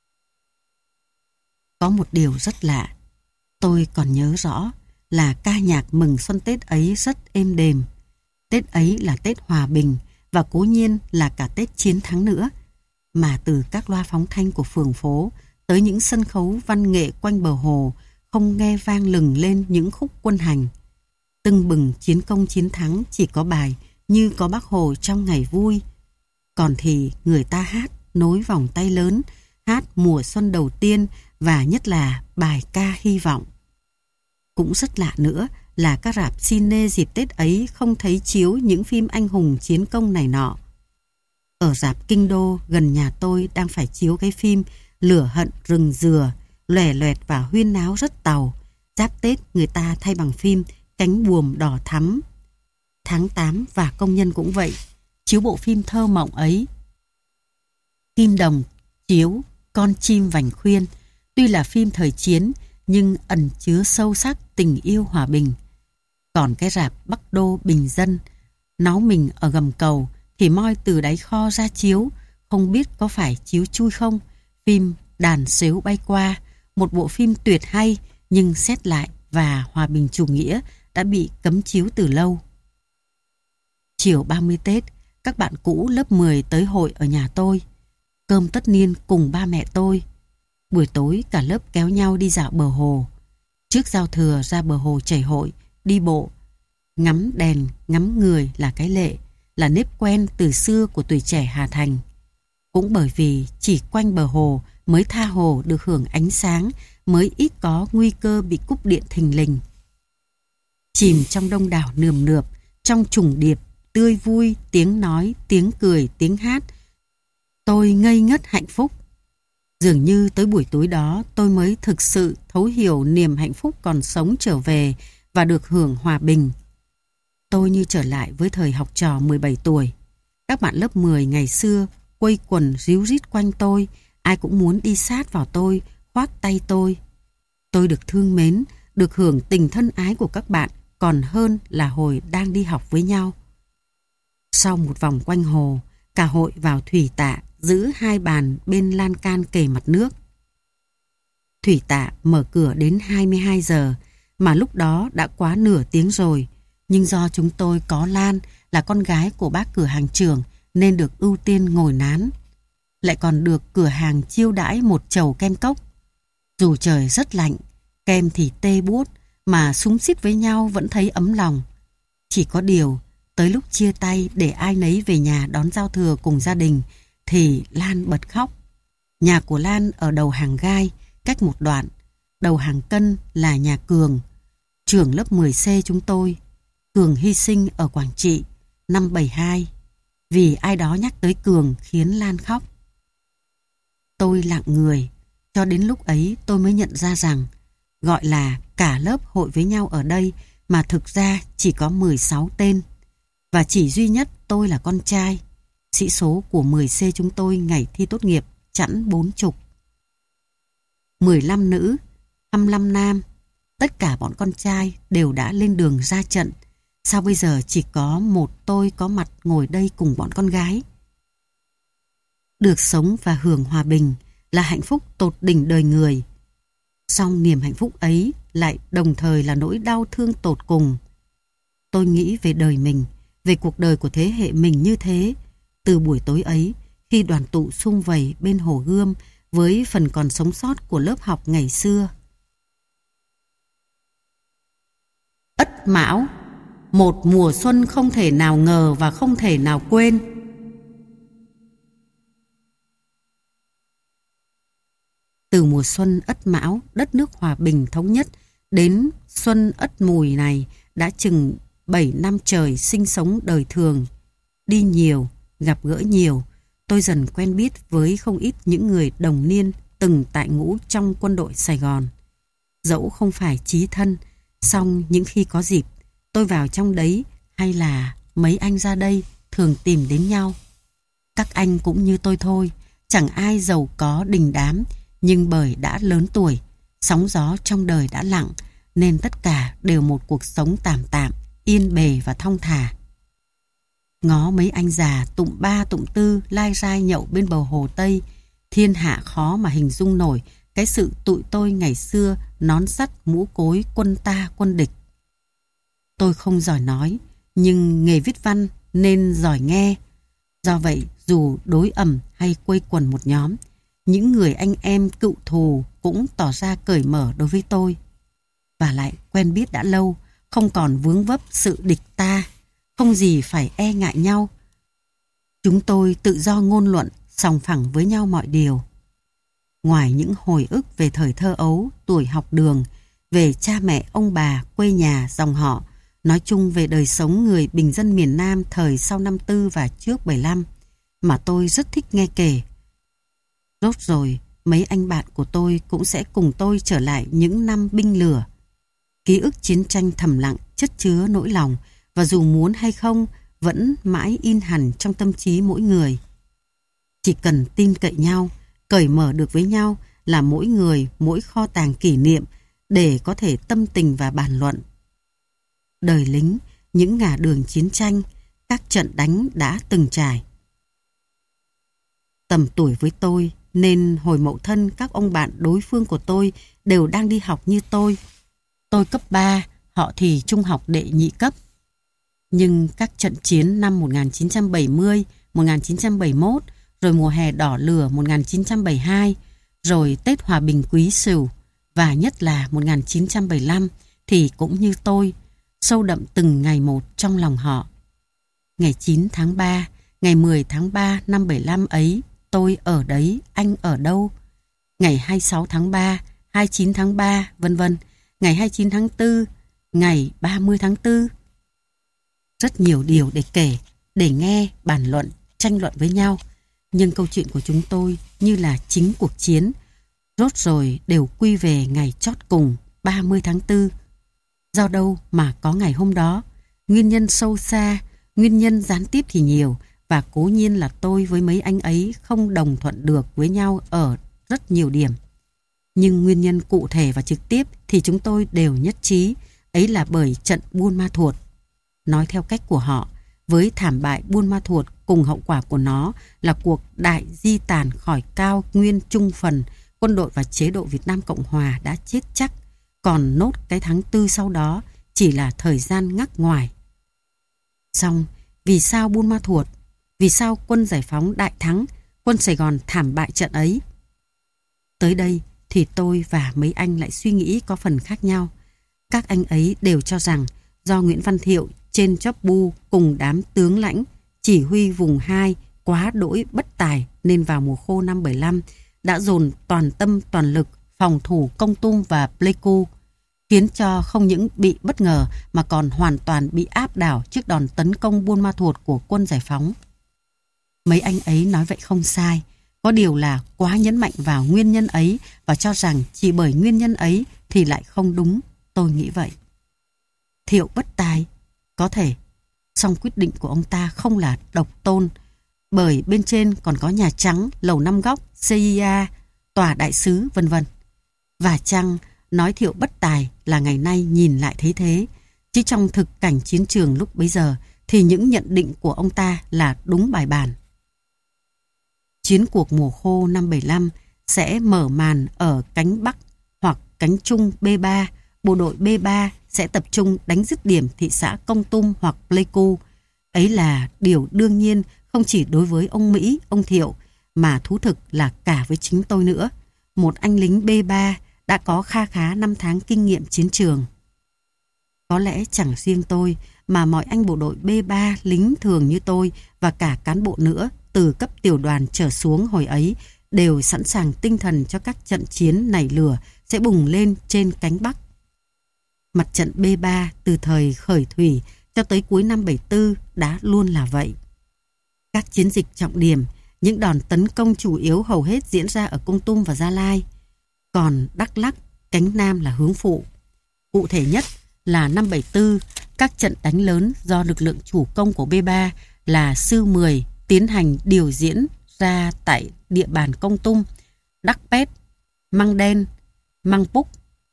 Có một điều rất lạ, tôi còn nhớ rõ là ca nhạc mừng xuân Tết ấy rất êm đềm. Tết ấy là Tết hòa bình và cố nhiên là cả Tết chiến thắng nữa. Mà từ các loa phóng thanh của phường phố tới những sân khấu văn nghệ quanh bờ hồ không nghe vang lừng lên những khúc quân hành. Tưng bừng chiến công chiến thắng chỉ có bài Như có Bác Hồ trong ngày vui. Còn thì người ta hát nối vòng tay lớn, hát mùa xuân đầu tiên và nhất là bài ca hy vọng. Cũng rất lạ nữa là các rạp cine dịp Tết ấy không thấy chiếu những phim anh hùng chiến công này nọ. Ở rạp Kinh Đô gần nhà tôi đang phải chiếu cái phim Lửa hận rừng dừa, lòe loẹt và huyên náo rất tàu. Giáp Tết người ta thay bằng phim Cánh buồm đỏ thắm. Tháng tám và Công nhân cũng vậy, chiếu bộ phim thơ mộng ấy. Kim Đồng chiếu Con chim vành khuyên, tuy là phim thời chiến nhưng ẩn chứa sâu sắc tình yêu hòa bình. Còn cái rạp Bắc Đô bình dân, náu mình ở gầm cầu thì moi từ đáy kho ra chiếu, không biết có phải chiếu chui không. Phim Đàn Sếu Bay Qua, một bộ phim tuyệt hay nhưng xét lại và hòa bình chủ nghĩa đã bị cấm chiếu từ lâu. Chiều ba mươi Tết, các bạn cũ lớp mười tới hội ở nhà tôi. Cơm tất niên cùng ba mẹ tôi. Buổi tối cả lớp kéo nhau đi dạo bờ hồ. Trước giao thừa ra bờ hồ chảy hội, đi bộ. Ngắm đèn, ngắm người là cái lệ, là nếp quen từ xưa của tuổi trẻ Hà Thành. Cũng bởi vì chỉ quanh bờ hồ mới tha hồ được hưởng ánh sáng, mới ít có nguy cơ bị cúp điện thình lình. Chìm trong đông đảo nườm nượp, trong trùng điệp, tươi vui, tiếng nói, tiếng cười, tiếng hát, tôi ngây ngất hạnh phúc. Dường như tới buổi tối đó tôi mới thực sự thấu hiểu niềm hạnh phúc còn sống trở về và được hưởng hòa bình. Tôi như trở lại với thời học trò mười bảy tuổi. Các bạn lớp mười ngày xưa quây quần ríu rít quanh tôi, ai cũng muốn đi sát vào tôi, khoác tay tôi. Tôi được thương mến, được hưởng tình thân ái của các bạn còn hơn là hồi đang đi học với nhau. Sau một vòng quanh hồ, cả hội vào thủy tạ giữ hai bàn bên lan can kề mặt nước. Thủy tạ mở cửa đến hai mươi hai giờ, mà lúc đó đã quá nửa tiếng rồi. Nhưng do chúng tôi có Lan là con gái của bác cửa hàng trưởng nên được ưu tiên ngồi nán. Lại còn được cửa hàng chiêu đãi một chầu kem cốc. Dù trời rất lạnh, kem thì tê buốt, mà xúm xít với nhau vẫn thấy ấm lòng. Chỉ có điều, tới lúc chia tay để ai nấy về nhà đón giao thừa cùng gia đình, thì Lan bật khóc. Nhà của Lan ở đầu hàng gai, cách một đoạn. Đầu hàng cân là nhà Cường, trưởng lớp mười C chúng tôi. Cường hy sinh ở Quảng Trị năm bảy hai. Vì ai đó nhắc tới Cường khiến Lan khóc. Tôi lặng người, cho đến lúc ấy tôi mới nhận ra rằng gọi là cả lớp hội với nhau ở đây mà thực ra chỉ có mười sáu tên. Và chỉ duy nhất tôi là con trai. Sĩ số của mười C chúng tôi ngày thi tốt nghiệp chẵn bốn chục. mười lăm nữ, hai mươi lăm nam. Tất cả bọn con trai đều đã lên đường ra trận. Sao bây giờ chỉ có một tôi có mặt ngồi đây cùng bọn con gái? Được sống và hưởng hòa bình là hạnh phúc tột đỉnh đời người. Song niềm hạnh phúc ấy lại đồng thời là nỗi đau thương tột cùng. Tôi nghĩ về đời mình, về cuộc đời của thế hệ mình như thế. Từ buổi tối ấy, khi đoàn tụ sum vầy bên hồ Gươm với phần còn sống sót của lớp học ngày xưa. Ất Mão, một mùa xuân không thể nào ngờ và không thể nào quên. Từ mùa xuân Ất Mão, đất nước hòa bình thống nhất, đến xuân Ất Mùi này đã chừng bảy năm trời sinh sống đời thường. Đi nhiều, gặp gỡ nhiều, tôi dần quen biết với không ít những người đồng niên từng tại ngũ trong quân đội Sài Gòn. Dẫu không phải chí thân, song những khi có dịp, tôi vào trong đấy hay là mấy anh ra đây thường tìm đến nhau. Các anh cũng như tôi thôi, chẳng ai giàu có đình đám, nhưng bởi đã lớn tuổi, sóng gió trong đời đã lặng, nên tất cả đều một cuộc sống tạm tạm, yên bề và thong thả. Ngó mấy anh già tụng ba tụng tư lai rai nhậu bên bờ hồ Tây, thiên hạ khó mà hình dung nổi cái sự tụi tôi ngày xưa nón sắt mũ cối quân ta quân địch. Tôi không giỏi nói, nhưng nghề viết văn nên giỏi nghe. Do vậy, dù đối ẩm hay quây quần một nhóm, những người anh em cựu thù cũng tỏ ra cởi mở đối với tôi. Và lại quen biết đã lâu, không còn vướng vấp sự địch ta, không gì phải e ngại nhau. Chúng tôi tự do ngôn luận, sòng phẳng với nhau mọi điều. Ngoài những hồi ức về thời thơ ấu, tuổi học đường, về cha mẹ, ông bà, quê nhà, dòng họ, nói chung về đời sống người bình dân miền Nam thời sau năm tư và trước bảy lăm, mà tôi rất thích nghe kể. Rốt rồi, mấy anh bạn của tôi cũng sẽ cùng tôi trở lại những năm binh lửa. Ký ức chiến tranh thầm lặng, chất chứa nỗi lòng, và dù muốn hay không, vẫn mãi in hẳn trong tâm trí mỗi người. Chỉ cần tin cậy nhau, cởi mở được với nhau là mỗi người mỗi kho tàng kỷ niệm để có thể tâm tình và bàn luận. Đời lính, những ngả đường chiến tranh, các trận đánh đã từng trải. Tầm tuổi với tôi nên hồi Mậu Thân các ông bạn đối phương của tôi đều đang đi học như tôi. Tôi cấp ba, họ thì trung học đệ nhị cấp. Nhưng các trận chiến năm một nghìn chín trăm bảy mươi, một nghìn chín trăm bảy mươi mốt, rồi mùa hè đỏ lửa một nghìn chín trăm bảy mươi hai, rồi Tết Hòa Bình Quý Sửu và nhất là một nghìn chín trăm bảy mươi lăm thì cũng như tôi, sâu đậm từng ngày một trong lòng họ. Ngày chín tháng ba, ngày mười tháng ba năm bảy lăm ấy, tôi ở đấy, anh ở đâu? Ngày hai mươi sáu tháng ba, hai mươi chín tháng ba, vân vân. Ngày hai mươi chín tháng tư, ngày ba mươi tháng tư. Rất nhiều điều để kể, để nghe, bàn luận, tranh luận với nhau. Nhưng câu chuyện của chúng tôi như là chính cuộc chiến, rốt rồi đều quy về ngày chót cùng, ba mươi tháng tư. Do đâu mà có ngày hôm đó? Nguyên nhân sâu xa, nguyên nhân gián tiếp thì nhiều, và cố nhiên là tôi với mấy anh ấy không đồng thuận được với nhau ở rất nhiều điểm. Nhưng nguyên nhân cụ thể và trực tiếp thì chúng tôi đều nhất trí, ấy là bởi trận Buôn Ma Thuột. Nói theo cách của họ, với thảm bại Buôn Ma Thuột cùng hậu quả của nó là cuộc đại di tản khỏi cao nguyên trung phần, quân đội và chế độ Việt Nam Cộng Hòa đã chết chắc, còn nốt cái tháng tư sau đó chỉ là thời gian ngắc ngoài. Xong, vì sao Buôn Ma Thuột? Vì sao quân giải phóng đại thắng, quân Sài Gòn thảm bại trận ấy? Tới đây thì tôi và mấy anh lại suy nghĩ có phần khác nhau. Các anh ấy đều cho rằng do Nguyễn Văn Thiệu trên chóp bu cùng đám tướng lãnh chỉ huy vùng hai quá đỗi bất tài, nên vào mùa khô năm bảy lăm đã dồn toàn tâm toàn lực phòng thủ Kon Tum và Pleiku, khiến cho không những bị bất ngờ mà còn hoàn toàn bị áp đảo trước đòn tấn công Buôn Ma Thuột của quân giải phóng. Mấy anh ấy nói vậy không sai, có điều là quá nhấn mạnh vào nguyên nhân ấy và cho rằng chỉ bởi nguyên nhân ấy thì lại không đúng, tôi nghĩ vậy. Thiệu bất tài? Có thể, song quyết định của ông ta không là độc tôn, bởi bên trên còn có Nhà Trắng, Lầu Năm Góc, xê i a, Tòa Đại sứ, vân vân. Và chăng nói Thiệu bất tài là ngày nay nhìn lại thấy thế, chứ trong thực cảnh chiến trường lúc bấy giờ thì những nhận định của ông ta là đúng bài bản. Chiến cuộc mùa khô năm bảy lăm sẽ mở màn ở cánh Bắc hoặc cánh Trung B ba, bộ đội B ba sẽ tập trung đánh dứt điểm thị xã Kon Tum hoặc Pleiku. Ấy là điều đương nhiên không chỉ đối với ông Mỹ, ông Thiệu, mà thú thực là cả với chính tôi nữa. Một anh lính B ba đã có kha khá năm tháng kinh nghiệm chiến trường. Có lẽ chẳng riêng tôi, mà mọi anh bộ đội B ba lính thường như tôi và cả cán bộ nữa từ cấp tiểu đoàn trở xuống hồi ấy đều sẵn sàng tinh thần cho các trận chiến nảy lửa sẽ bùng lên trên cánh Bắc. Mặt trận B ba từ thời khởi thủy cho tới cuối năm bảy tư đã luôn là vậy. Các chiến dịch trọng điểm, những đòn tấn công chủ yếu hầu hết diễn ra ở Kon Tum và Gia Lai. Còn Đắk Lắk, cánh Nam là hướng phụ. Cụ thể nhất là năm bảy tư, các trận đánh lớn do lực lượng chủ công của B ba là Sư mười tiến hành điều diễn ra tại địa bàn Kon Tum, Đắk Pét, Măng Đen, Măng Púc,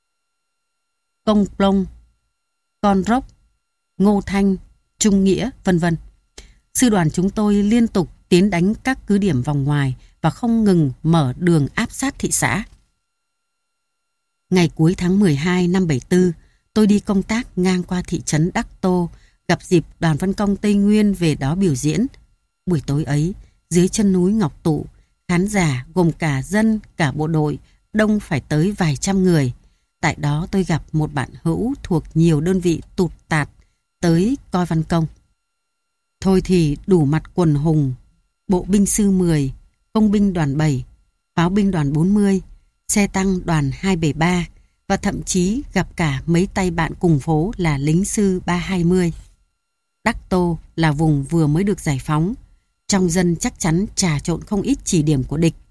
Công Plong, Con Rốc, Ngô Thanh, Trung Nghĩa, vân vân. Sư đoàn chúng tôi liên tục tiến đánh các cứ điểm vòng ngoài và không ngừng mở đường áp sát thị xã. Ngày cuối tháng mười hai năm bảy tư, tôi đi công tác ngang qua thị trấn Đắc Tô, gặp dịp đoàn văn công Tây Nguyên về đó biểu diễn. Buổi tối ấy, dưới chân núi Ngọc Tụ, khán giả gồm cả dân, cả bộ đội, đông phải tới vài trăm người. Tại đó tôi gặp một bạn hữu thuộc nhiều đơn vị tụt tạt tới coi văn công. Thôi thì đủ mặt quần hùng, bộ binh sư mười, công binh đoàn bảy, pháo binh đoàn bốn mươi, xe tăng đoàn hai bảy ba và thậm chí gặp cả mấy tay bạn cùng phố là lính sư ba hai mươi. Đắc Tô là vùng vừa mới được giải phóng, trong dân chắc chắn trà trộn không ít chỉ điểm của địch.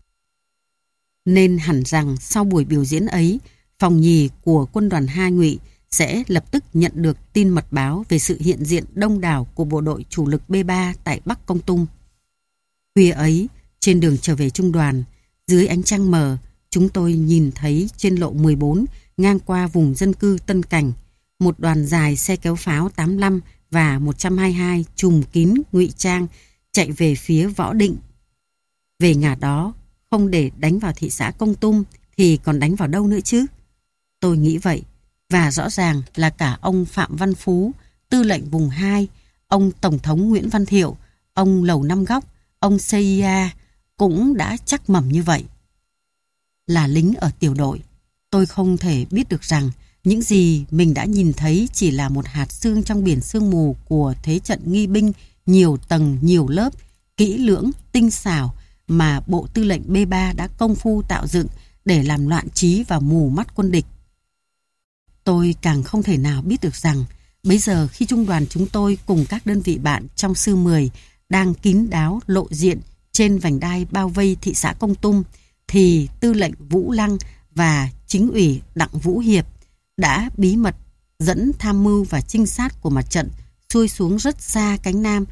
Nên hẳn rằng sau buổi biểu diễn ấy, phòng nhì của quân đoàn hai Ngụy sẽ lập tức nhận được tin mật báo về sự hiện diện đông đảo của bộ đội chủ lực B ba tại Bắc Kon Tum. Khuya ấy, trên đường trở về trung đoàn, dưới ánh trăng mờ, chúng tôi nhìn thấy trên lộ mười bốn ngang qua vùng dân cư Tân Cảnh, một đoàn dài xe kéo pháo tám mươi lăm và một trăm hai mươi hai trùm kín ngụy trang chạy về phía Võ Định. Về ngả đó, không để đánh vào thị xã Kon Tum thì còn đánh vào đâu nữa chứ? Tôi nghĩ vậy, và rõ ràng là cả ông Phạm Văn Phú, tư lệnh vùng hai, ông Tổng thống Nguyễn Văn Thiệu, ông Lầu Năm Góc, ông xê i a cũng đã chắc mẩm như vậy. Là lính ở tiểu đội, tôi không thể biết được rằng Những gì mình đã nhìn thấy chỉ là một hạt sương trong biển sương mù của thế trận nghi binh nhiều tầng, nhiều lớp, kỹ lưỡng, tinh xảo mà Bộ Tư lệnh B ba đã công phu tạo dựng để làm loạn trí và mù mắt quân địch. Tôi càng không thể nào biết được rằng bấy giờ khi trung đoàn chúng tôi cùng các đơn vị bạn trong sư mười đang kín đáo lộ diện trên vành đai bao vây thị xã Kon Tum, thì Tư lệnh Vũ Lăng và Chính ủy Đặng Vũ Hiệp đã bí mật dẫn tham mưu và trinh sát của mặt trận xuôi xuống rất xa cánh Nam,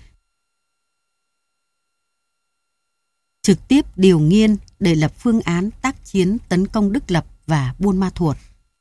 trực tiếp điều nghiên để lập phương án tác chiến tấn công Đức Lập và Buôn Ma Thuột.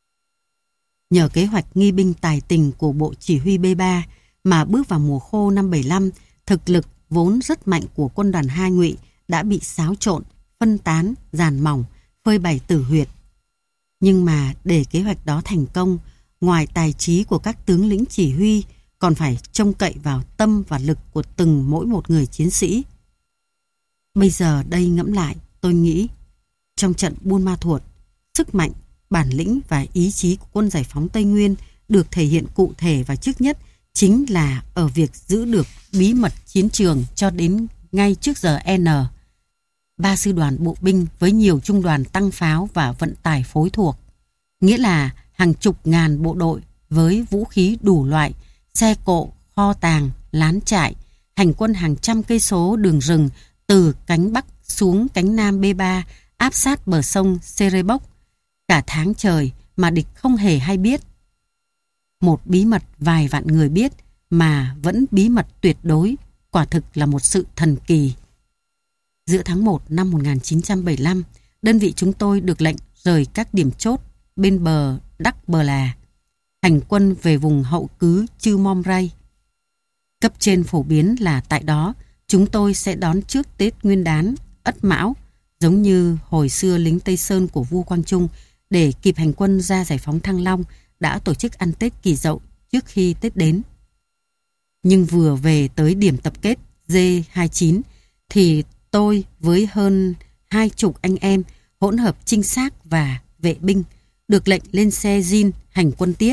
Nhờ kế hoạch nghi binh tài tình của Bộ Chỉ huy B ba mà bước vào mùa khô năm bảy lăm, thực lực vốn rất mạnh của quân đoàn hai Ngụy đã bị xáo trộn, phân tán, dàn mỏng, phơi bày tử huyệt. Nhưng mà để kế hoạch đó thành công, ngoài tài trí của các tướng lĩnh chỉ huy, còn phải trông cậy vào tâm và lực của từng mỗi một người chiến sĩ. Bây giờ đây ngẫm lại, tôi nghĩ trong trận Buôn Ma Thuột, sức mạnh, bản lĩnh và ý chí của quân giải phóng Tây Nguyên được thể hiện cụ thể và trước nhất chính là ở việc giữ được bí mật chiến trường cho đến ngay trước giờ N. Ba sư đoàn bộ binh với nhiều trung đoàn tăng pháo và vận tải phối thuộc, nghĩa là hàng chục ngàn bộ đội với vũ khí đủ loại, xe cộ, kho tàng, lán trại, hành quân hàng trăm cây số đường rừng từ cánh Bắc xuống cánh Nam B ba áp sát bờ sông Serebok cả tháng trời mà địch không hề hay biết. Một bí mật vài vạn người biết mà vẫn bí mật tuyệt đối, quả thực là một sự thần kỳ. Giữa tháng một năm một nghìn chín trăm bảy mươi lăm, đơn vị chúng tôi được lệnh rời các điểm chốt bên bờ Đắc Bờ Là, hành quân về vùng hậu cứ Chư Mom Ray. Cấp trên phổ biến là tại đó chúng tôi sẽ đón trước Tết Nguyên đán Ất Mão, giống như hồi xưa lính Tây Sơn của vua Quang Trung, để kịp hành quân ra giải phóng Thăng Long, đã tổ chức ăn Tết Kỷ Dậu trước khi Tết đến. Nhưng vừa về tới điểm tập kết D hai mươi chín thì tôi với hơn hai chục anh em hỗn hợp trinh sát và vệ binh được lệnh lên xe Jin hành quân tiếp.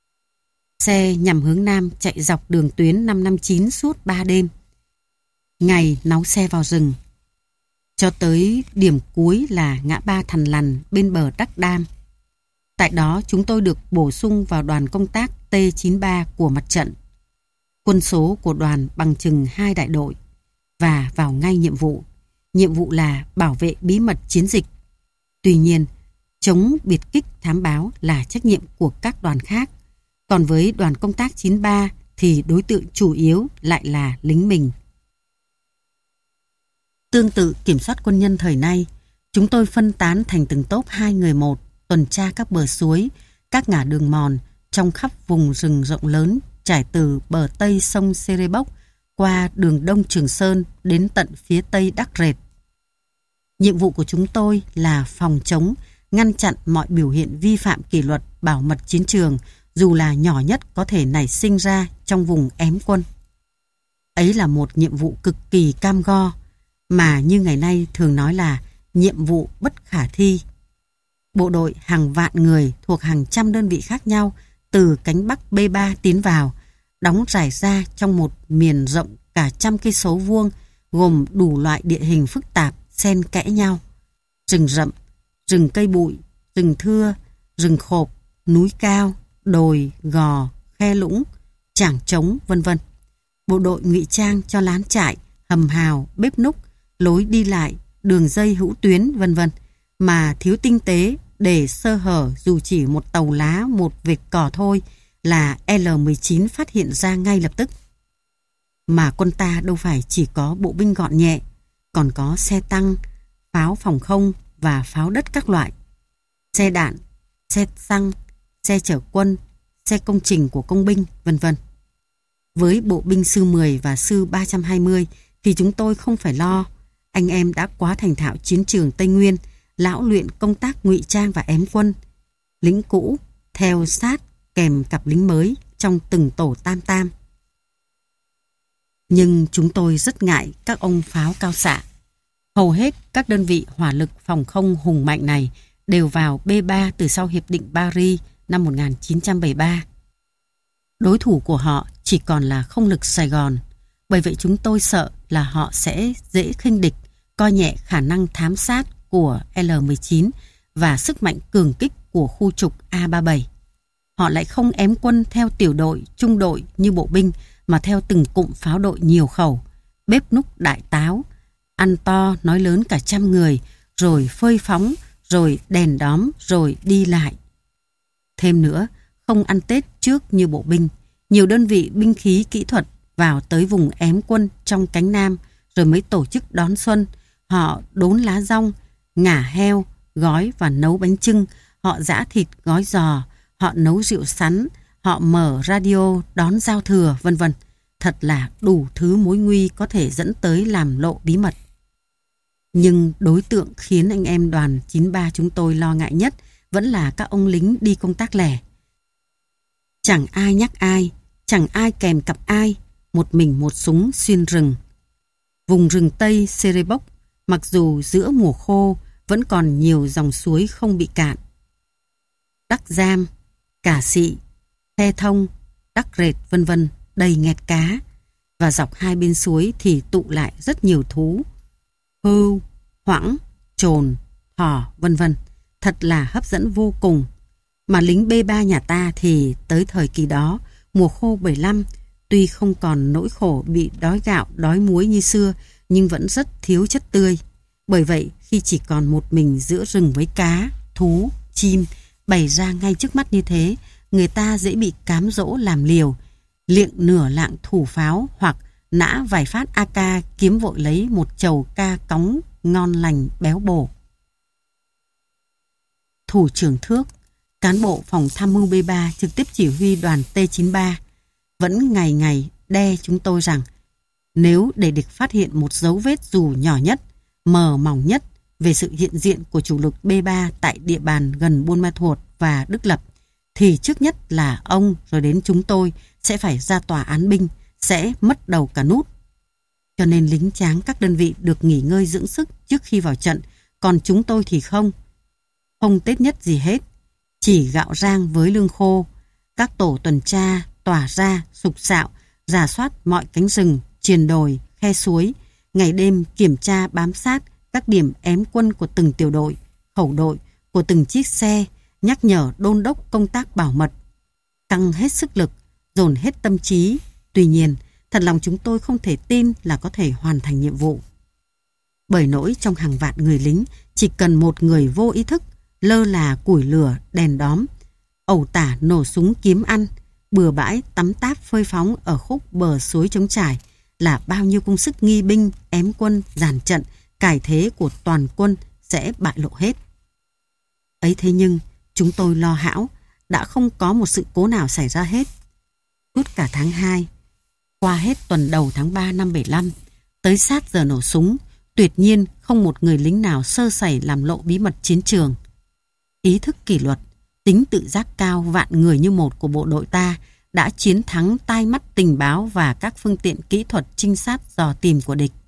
Xe nhằm hướng Nam chạy dọc đường tuyến năm năm chín suốt ba đêm. Ngày náu xe vào rừng, cho tới điểm cuối là ngã ba Thằn Lằn bên bờ Đắc Đam. Tại đó chúng tôi được bổ sung vào đoàn công tác T chín mươi ba của mặt trận. Quân số của đoàn bằng chừng hai đại đội và vào ngay nhiệm vụ. Nhiệm vụ là bảo vệ bí mật chiến dịch. Tuy nhiên, chống biệt kích thám báo là trách nhiệm của các đoàn khác. Còn với đoàn công tác chín mươi ba thì đối tượng chủ yếu lại là lính mình. Tương tự kiểm soát quân nhân thời nay, chúng tôi phân tán thành từng tốp hai người một, tuần tra các bờ suối, các ngả đường mòn trong khắp vùng rừng rộng lớn trải từ bờ tây sông Serebok qua đường đông Trường Sơn đến tận phía tây Đắc Rệt. Nhiệm vụ của chúng tôi là phòng chống, ngăn chặn mọi biểu hiện vi phạm kỷ luật bảo mật chiến trường, dù là nhỏ nhất có thể nảy sinh ra trong vùng ém quân. Ấy là một nhiệm vụ cực kỳ cam go, mà như ngày nay thường nói là nhiệm vụ bất khả thi. Bộ đội hàng vạn người thuộc hàng trăm đơn vị khác nhau từ cánh Bắc B ba tiến vào, đóng rải ra trong một miền rộng cả trăm cây số vuông, gồm đủ loại địa hình phức tạp xen kẽ nhau: rừng rậm, rừng cây bụi, rừng thưa, rừng khộp, núi cao, đồi, gò, khe lũng, trảng trống, vân vân. Bộ đội ngụy trang cho lán trại, hầm hào, bếp núc, lối đi lại, đường dây hữu tuyến, vân vân, mà thiếu tinh tế để sơ hở dù chỉ một tàu lá, một vệt cỏ thôi là L mười chín phát hiện ra ngay lập tức. Mà quân ta đâu phải chỉ có bộ binh gọn nhẹ, còn có xe tăng, pháo phòng không và pháo đất các loại, xe đạn, xe xăng, xe chở quân, xe công trình của công binh, vân vân. Với bộ binh sư mười và sư ba trăm hai mươi thì chúng tôi không phải lo. Anh em đã quá thành thạo chiến trường Tây Nguyên, lão luyện công tác ngụy trang và ém quân. Lính cũ theo sát kèm cặp lính mới trong từng tổ tam tam. Nhưng chúng tôi rất ngại các ông pháo cao xạ. Hầu hết các đơn vị hỏa lực phòng không hùng mạnh này đều vào B ba từ sau Hiệp định Paris năm một nghìn chín trăm bảy mươi ba. Đối thủ của họ chỉ còn là không lực Sài Gòn. Bởi vậy chúng tôi sợ là họ sẽ dễ khinh địch, coi nhẹ khả năng thám sát của L mười chín và sức mạnh cường kích của khu trục A ba mươi bảy. Họ lại không ém quân theo tiểu đội, trung đội như bộ binh, mà theo từng cụm pháo đội nhiều khẩu, bếp núc đại táo, ăn to nói lớn cả trăm người, rồi phơi phóng, rồi đèn đóm, rồi đi lại. Thêm nữa, không ăn Tết trước như bộ binh, nhiều đơn vị binh khí kỹ thuật vào tới vùng ém quân trong cánh Nam, rồi mới tổ chức đón xuân. Họ đốn lá dong, ngả heo, gói và nấu bánh chưng, họ giã thịt gói giò, họ nấu rượu sắn, họ mở radio đón giao thừa, vân vân. Thật là đủ thứ mối nguy có thể dẫn tới làm lộ bí mật. Nhưng đối tượng khiến anh em đoàn chín mươi ba chúng tôi lo ngại nhất vẫn là các ông lính đi công tác lẻ. Chẳng ai nhắc ai, chẳng ai kèm cặp ai, một mình một súng xuyên rừng. Vùng rừng Tây Serebok, mặc dù giữa mùa khô vẫn còn nhiều dòng suối không bị cạn. Đắc Giam, Cà Sị, Khe Thông, Đắc Rệt vân vân đầy nghẹt cá, và dọc hai bên suối thì tụ lại rất nhiều thú, hươu, hoãng, trồn, thỏ vân vân, thật là hấp dẫn vô cùng. Mà lính B ba nhà ta thì tới thời kỳ đó, mùa khô bảy mươi lăm, tuy không còn nỗi khổ bị đói gạo, đói muối như xưa, nhưng vẫn rất thiếu chất tươi. Bởi vậy, khi chỉ còn một mình giữa rừng với cá, thú, chim bày ra ngay trước mắt như thế, người ta dễ bị cám dỗ làm liều, liệng nửa lạng thủ pháo hoặc nã vài phát a ca kiếm vội lấy một chầu ca cóng ngon lành béo bổ. Thủ trưởng Thước, cán bộ phòng tham mưu B ba trực tiếp chỉ huy đoàn T chín mươi ba, vẫn ngày ngày đe chúng tôi rằng nếu để địch phát hiện một dấu vết dù nhỏ nhất, mờ mỏng nhất về sự hiện diện của chủ lực B ba tại địa bàn gần Buôn Ma Thuột và Đức Lập, thì trước nhất là ông rồi đến chúng tôi sẽ phải ra tòa án binh, sẽ mất đầu cả nút. Cho nên lính tráng các đơn vị được nghỉ ngơi dưỡng sức trước khi vào trận, còn chúng tôi thì không. Không Tết nhất gì hết, chỉ gạo rang với lương khô. Các tổ tuần tra tỏa ra sục sạo, rà soát mọi cánh rừng, triền đồi, khe suối, ngày đêm kiểm tra bám sát các điểm ém quân của từng tiểu đội, khẩu đội, của từng chiếc xe, nhắc nhở đôn đốc công tác bảo mật. Căng hết sức lực, dồn hết tâm trí. Tuy nhiên, thật lòng chúng tôi không thể tin là có thể hoàn thành nhiệm vụ. Bởi nỗi trong hàng vạn người lính, chỉ cần một người vô ý thức, lơ là củi lửa, đèn đóm, ẩu tả nổ súng kiếm ăn, bừa bãi tắm táp phơi phóng ở khúc bờ suối trống trải, là bao nhiêu công sức nghi binh, ém quân, dàn trận, cải thế của toàn quân sẽ bại lộ hết. Ấy thế nhưng, chúng tôi lo hão, đã không có một sự cố nào xảy ra hết. Suốt cả tháng hai, qua hết tuần đầu tháng ba năm bảy mươi lăm, tới sát giờ nổ súng, tuyệt nhiên không một người lính nào sơ sẩy làm lộ bí mật chiến trường. Ý thức kỷ luật, tính tự giác cao vạn người như một của bộ đội ta đã chiến thắng tai mắt tình báo và các phương tiện kỹ thuật trinh sát dò tìm của địch.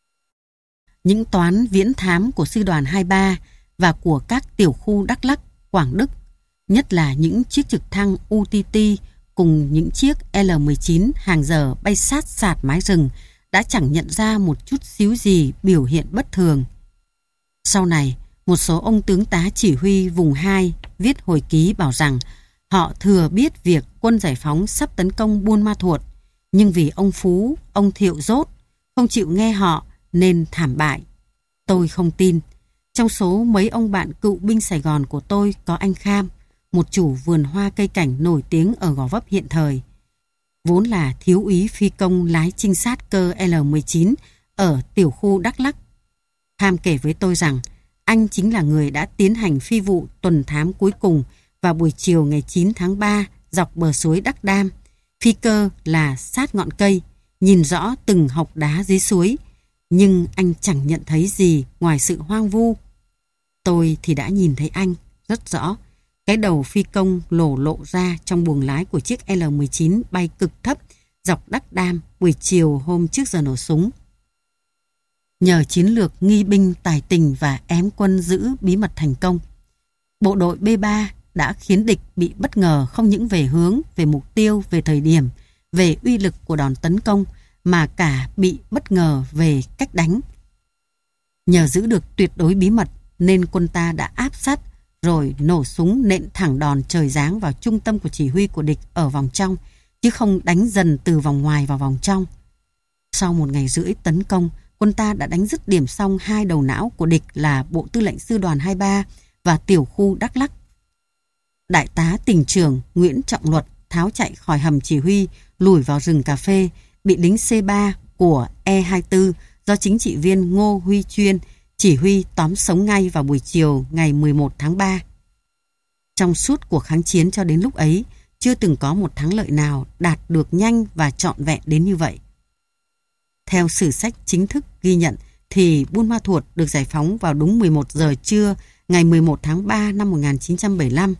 Những toán viễn thám của sư đoàn hai mươi ba và của các tiểu khu Đắk Lắk, Quảng Đức, nhất là những chiếc trực thăng U T T cùng những chiếc L mười chín hàng giờ bay sát sạt mái rừng, đã chẳng nhận ra một chút xíu gì biểu hiện bất thường. Sau này, một số ông tướng tá chỉ huy vùng hai viết hồi ký bảo rằng họ thừa biết việc quân giải phóng sắp tấn công Buôn Ma Thuột, nhưng vì ông Phú, ông Thiệu Dốt không chịu nghe họ nên thảm bại. Tôi không tin. Trong số mấy ông bạn cựu binh Sài Gòn của tôi có anh Kham, một chủ vườn hoa cây cảnh nổi tiếng ở Gò Vấp hiện thời, vốn là thiếu úy phi công lái trinh sát cơ L mười chín ở tiểu khu Đắk Lắk. Kham kể với tôi rằng anh chính là người đã tiến hành phi vụ tuần thám cuối cùng vào buổi chiều ngày chín tháng ba dọc bờ suối Đắc Đam. Phi cơ là sát ngọn cây, nhìn rõ từng hộc đá dưới suối, nhưng anh chẳng nhận thấy gì ngoài sự hoang vu. Tôi thì đã nhìn thấy anh rất rõ. Cái đầu phi công lổ lộ ra trong buồng lái của chiếc L mười chín bay cực thấp dọc Đắc Đam buổi chiều hôm trước giờ nổ súng. Nhờ chiến lược nghi binh tài tình và ém quân giữ bí mật thành công, bộ đội B ba đã khiến địch bị bất ngờ không những về hướng, về mục tiêu, về thời điểm, về uy lực của đòn tấn công, mà cả bị bất ngờ về cách đánh. Nhờ giữ được tuyệt đối bí mật nên quân ta đã áp sát rồi nổ súng nện thẳng đòn trời giáng vào trung tâm của chỉ huy của địch ở vòng trong, chứ không đánh dần từ vòng ngoài vào vòng trong. Sau một ngày rưỡi tấn công, quân ta đã đánh dứt điểm xong hai đầu não của địch là Bộ Tư lệnh Sư đoàn hai mươi ba và tiểu khu Đắk Lắk. Đại tá tỉnh trưởng Nguyễn Trọng Luật tháo chạy khỏi hầm chỉ huy, lùi vào rừng cà phê, bị lính C ba của E hai mươi tư do chính trị viên Ngô Huy Chuyên chỉ huy tóm sống ngay vào buổi chiều ngày mười một tháng ba. Trong suốt cuộc kháng chiến cho đến lúc ấy, chưa từng có một thắng lợi nào đạt được nhanh và trọn vẹn đến như vậy. Theo sử sách chính thức ghi nhận thì Buôn Ma Thuột được giải phóng vào đúng mười một giờ trưa ngày mười một tháng ba năm một nghìn chín trăm bảy mươi lăm.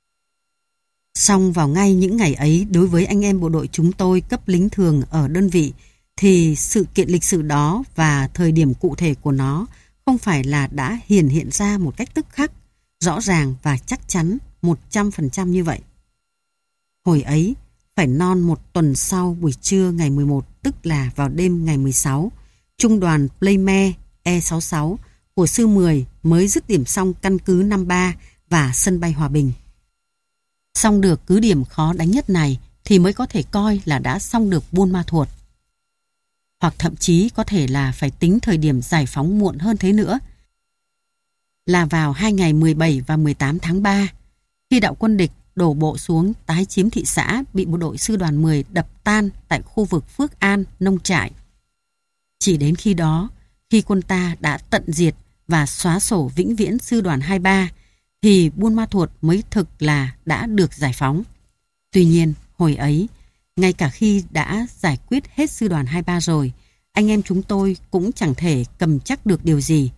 Song vào ngay những ngày ấy, đối với anh em bộ đội chúng tôi cấp lính thường ở đơn vị thì sự kiện lịch sử đó và thời điểm cụ thể của nó không phải là đã hiển hiện ra một cách tức khắc, rõ ràng và chắc chắn một trăm phần trăm như vậy. Hồi ấy, phải non một tuần sau buổi trưa ngày mười một, tức là vào đêm ngày mười sáu, trung đoàn Playmare E sáu mươi sáu của sư mười mới dứt điểm xong căn cứ năm ba và sân bay Hòa Bình. Xong được cứ điểm khó đánh nhất này thì mới có thể coi là đã xong được Buôn Ma Thuột. Hoặc thậm chí có thể là phải tính thời điểm giải phóng muộn hơn thế nữa, là vào hai ngày mười bảy và mười tám tháng ba, khi đạo quân địch đổ bộ xuống tái chiếm thị xã bị bộ đội sư đoàn mười đập tan tại khu vực Phước An, Nông Trại. Chỉ đến khi đó, khi quân ta đã tận diệt và xóa sổ vĩnh viễn sư đoàn hai mươi ba, thì Buôn Ma Thuột mới thực là đã được giải phóng. Tuy nhiên, hồi ấy, ngay cả khi đã giải quyết hết sư đoàn hai mươi ba rồi, anh em chúng tôi cũng chẳng thể cầm chắc được điều gì.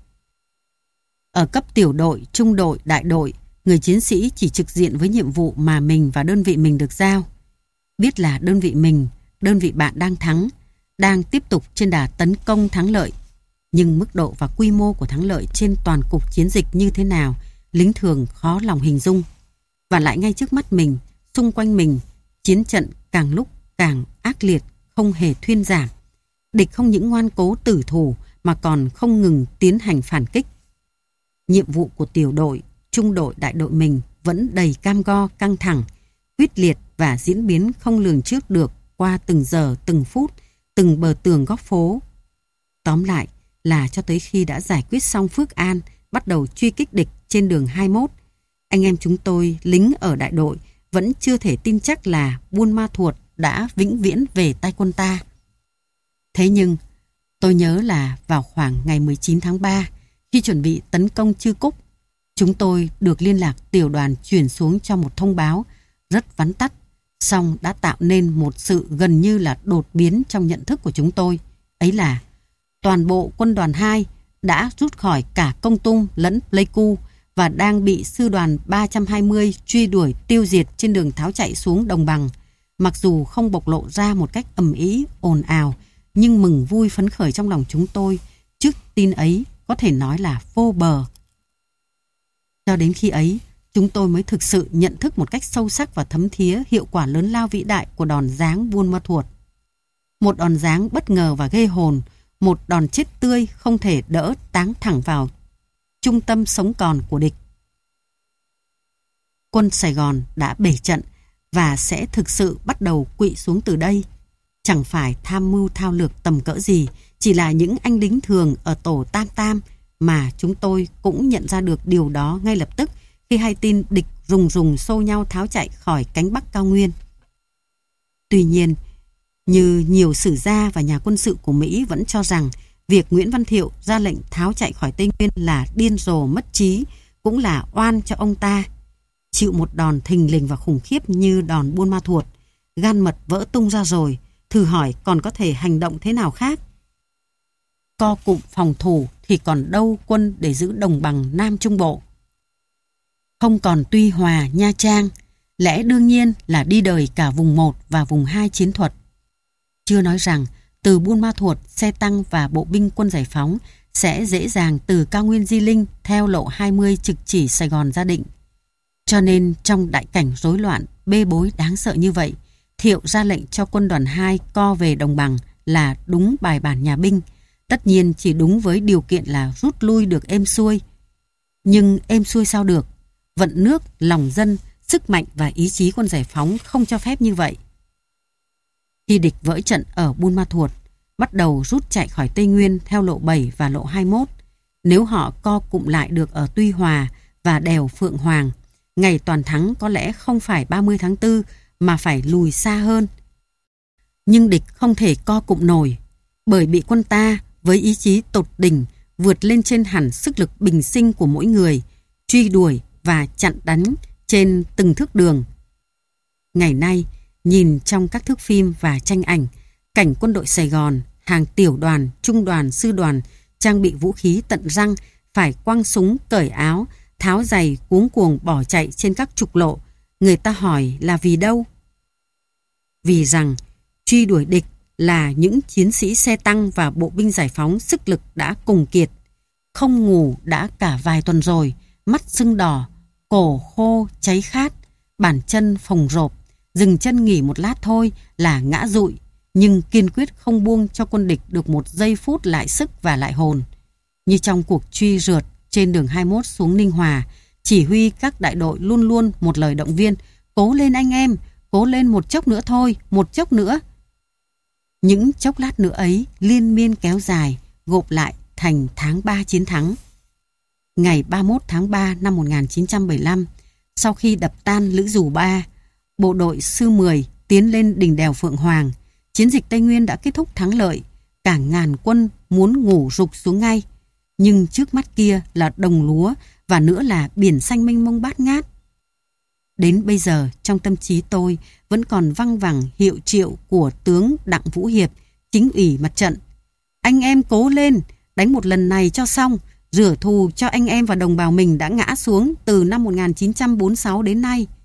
Ở cấp tiểu đội, trung đội, đại đội, người chiến sĩ chỉ trực diện với nhiệm vụ mà mình và đơn vị mình được giao. Biết là đơn vị mình, đơn vị bạn đang thắng, đang tiếp tục trên đà tấn công thắng lợi. Nhưng mức độ và quy mô của thắng lợi trên toàn cục chiến dịch như thế nào, lính thường khó lòng hình dung. Và lại ngay trước mắt mình, xung quanh mình, chiến trận càng lúc càng ác liệt, không hề thuyên giảm. Địch không những ngoan cố tử thủ mà còn không ngừng tiến hành phản kích. Nhiệm vụ của tiểu đội, trung đội, đại đội mình vẫn đầy cam go, căng thẳng, quyết liệt và diễn biến không lường trước được qua từng giờ, từng phút, từng bờ tường góc phố. Tóm lại là cho tới khi đã giải quyết xong Phước An, bắt đầu truy kích địch trên đường hai mươi mốt, anh em chúng tôi, lính ở đại đội, vẫn chưa thể tin chắc là Buôn Ma Thuột đã vĩnh viễn về tay quân ta. Thế nhưng, tôi nhớ là vào khoảng ngày mười chín tháng ba, khi chuẩn bị tấn công Chư Cúc, chúng tôi được liên lạc tiểu đoàn chuyển xuống cho một thông báo rất vắn tắt, song đã tạo nên một sự gần như là đột biến trong nhận thức của chúng tôi. Ấy là toàn bộ quân đoàn hai đã rút khỏi cả Công Tung lẫn Pleiku và đang bị sư đoàn ba trăm hai mươi truy đuổi tiêu diệt trên đường tháo chạy xuống đồng bằng. Mặc dù không bộc lộ ra một cách ầm ĩ, ồn ào, nhưng mừng vui phấn khởi trong lòng chúng tôi trước tin ấy có thể nói là vô bờ. Cho đến khi ấy, chúng tôi mới thực sự nhận thức một cách sâu sắc và thấm thía hiệu quả lớn lao vĩ đại của đòn giáng Buôn Ma Thuột. Một đòn giáng bất ngờ và ghê hồn, một đòn chết tươi không thể đỡ táng thẳng vào trung tâm sống còn của địch. Quân Sài Gòn đã bể trận và sẽ thực sự bắt đầu quỵ xuống từ đây. Chẳng phải tham mưu thao lược tầm cỡ gì, chỉ là những anh lính thường ở tổ Tam Tam mà chúng tôi cũng nhận ra được điều đó ngay lập tức khi hay tin địch rùng rùng xô nhau tháo chạy khỏi cánh Bắc cao nguyên. Tuy nhiên, như nhiều sử gia và nhà quân sự của Mỹ vẫn cho rằng việc Nguyễn Văn Thiệu ra lệnh tháo chạy khỏi Tây Nguyên là điên rồ mất trí, cũng là oan cho ông ta. Chịu một đòn thình lình và khủng khiếp như đòn Buôn Ma Thuột, gan mật vỡ tung ra rồi, thử hỏi còn có thể hành động thế nào khác? Co cụm phòng thủ thì còn đâu quân để giữ đồng bằng Nam Trung Bộ. Không còn Tuy Hòa, Nha Trang, lẽ đương nhiên là đi đời cả vùng một và vùng hai chiến thuật. Chưa nói rằng từ Buôn Ma Thuột, xe tăng và bộ binh quân giải phóng sẽ dễ dàng từ cao nguyên Di Linh theo lộ hai mươi trực chỉ Sài Gòn ra Định. Cho nên trong đại cảnh rối loạn, bê bối đáng sợ như vậy, Thiệu ra lệnh cho quân đoàn hai co về đồng bằng là đúng bài bản nhà binh. Tất nhiên chỉ đúng với điều kiện là rút lui được êm xuôi. Nhưng êm xuôi sao được? Vận nước, lòng dân, sức mạnh và ý chí quân giải phóng không cho phép như vậy. Khi địch vỡ trận ở Buôn Ma Thuột, bắt đầu rút chạy khỏi Tây Nguyên theo lộ bảy và lộ hai mươi mốt, nếu họ co cụm lại được ở Tuy Hòa và đèo Phượng Hoàng, ngày toàn thắng có lẽ không phải ba mươi tháng tư mà phải lùi xa hơn. Nhưng địch không thể co cụm nổi, bởi bị quân ta với ý chí tột đỉnh vượt lên trên hẳn sức lực bình sinh của mỗi người, truy đuổi và chặn đánh trên từng thước đường. Ngày nay, nhìn trong các thước phim và tranh ảnh, cảnh quân đội Sài Gòn, hàng tiểu đoàn, trung đoàn, sư đoàn trang bị vũ khí tận răng, phải quăng súng, cởi áo, tháo giày, cuống cuồng bỏ chạy trên các trục lộ, người ta hỏi là vì đâu? Vì rằng truy đuổi địch là những chiến sĩ xe tăng và bộ binh giải phóng sức lực đã cùng kiệt, không ngủ đã cả vài tuần rồi, mắt sưng đỏ, cổ khô cháy khát, bàn chân phồng rộp, dừng chân nghỉ một lát thôi là ngã dụi, nhưng kiên quyết không buông cho quân địch được một giây phút lại sức và lại hồn. Như trong cuộc truy rượt trên đường hai mươi mốt xuống Ninh Hòa, chỉ huy các đại đội luôn luôn một lời động viên: cố lên anh em, cố lên một chốc nữa thôi, một chốc nữa. Những chốc lát nữa ấy liên miên kéo dài, gộp lại thành tháng ba chiến thắng. Ngày ba mươi mốt tháng ba năm một nghìn chín trăm bảy mươi lăm, sau khi đập tan Lữ Dù Ba, bộ đội sư mười tiến lên đỉnh đèo Phượng Hoàng, chiến dịch Tây Nguyên đã kết thúc thắng lợi. Cả ngàn quân muốn ngủ rục xuống ngay, nhưng trước mắt kia là đồng lúa và nữa là biển xanh mênh mông bát ngát. Đến bây giờ trong tâm trí tôi vẫn còn văng vẳng hiệu triệu của tướng Đặng Vũ Hiệp, chính ủy mặt trận: anh em cố lên, đánh một lần này cho xong, rửa thù cho anh em và đồng bào mình đã ngã xuống từ năm một nghìn chín trăm bốn mươi sáu đến nay.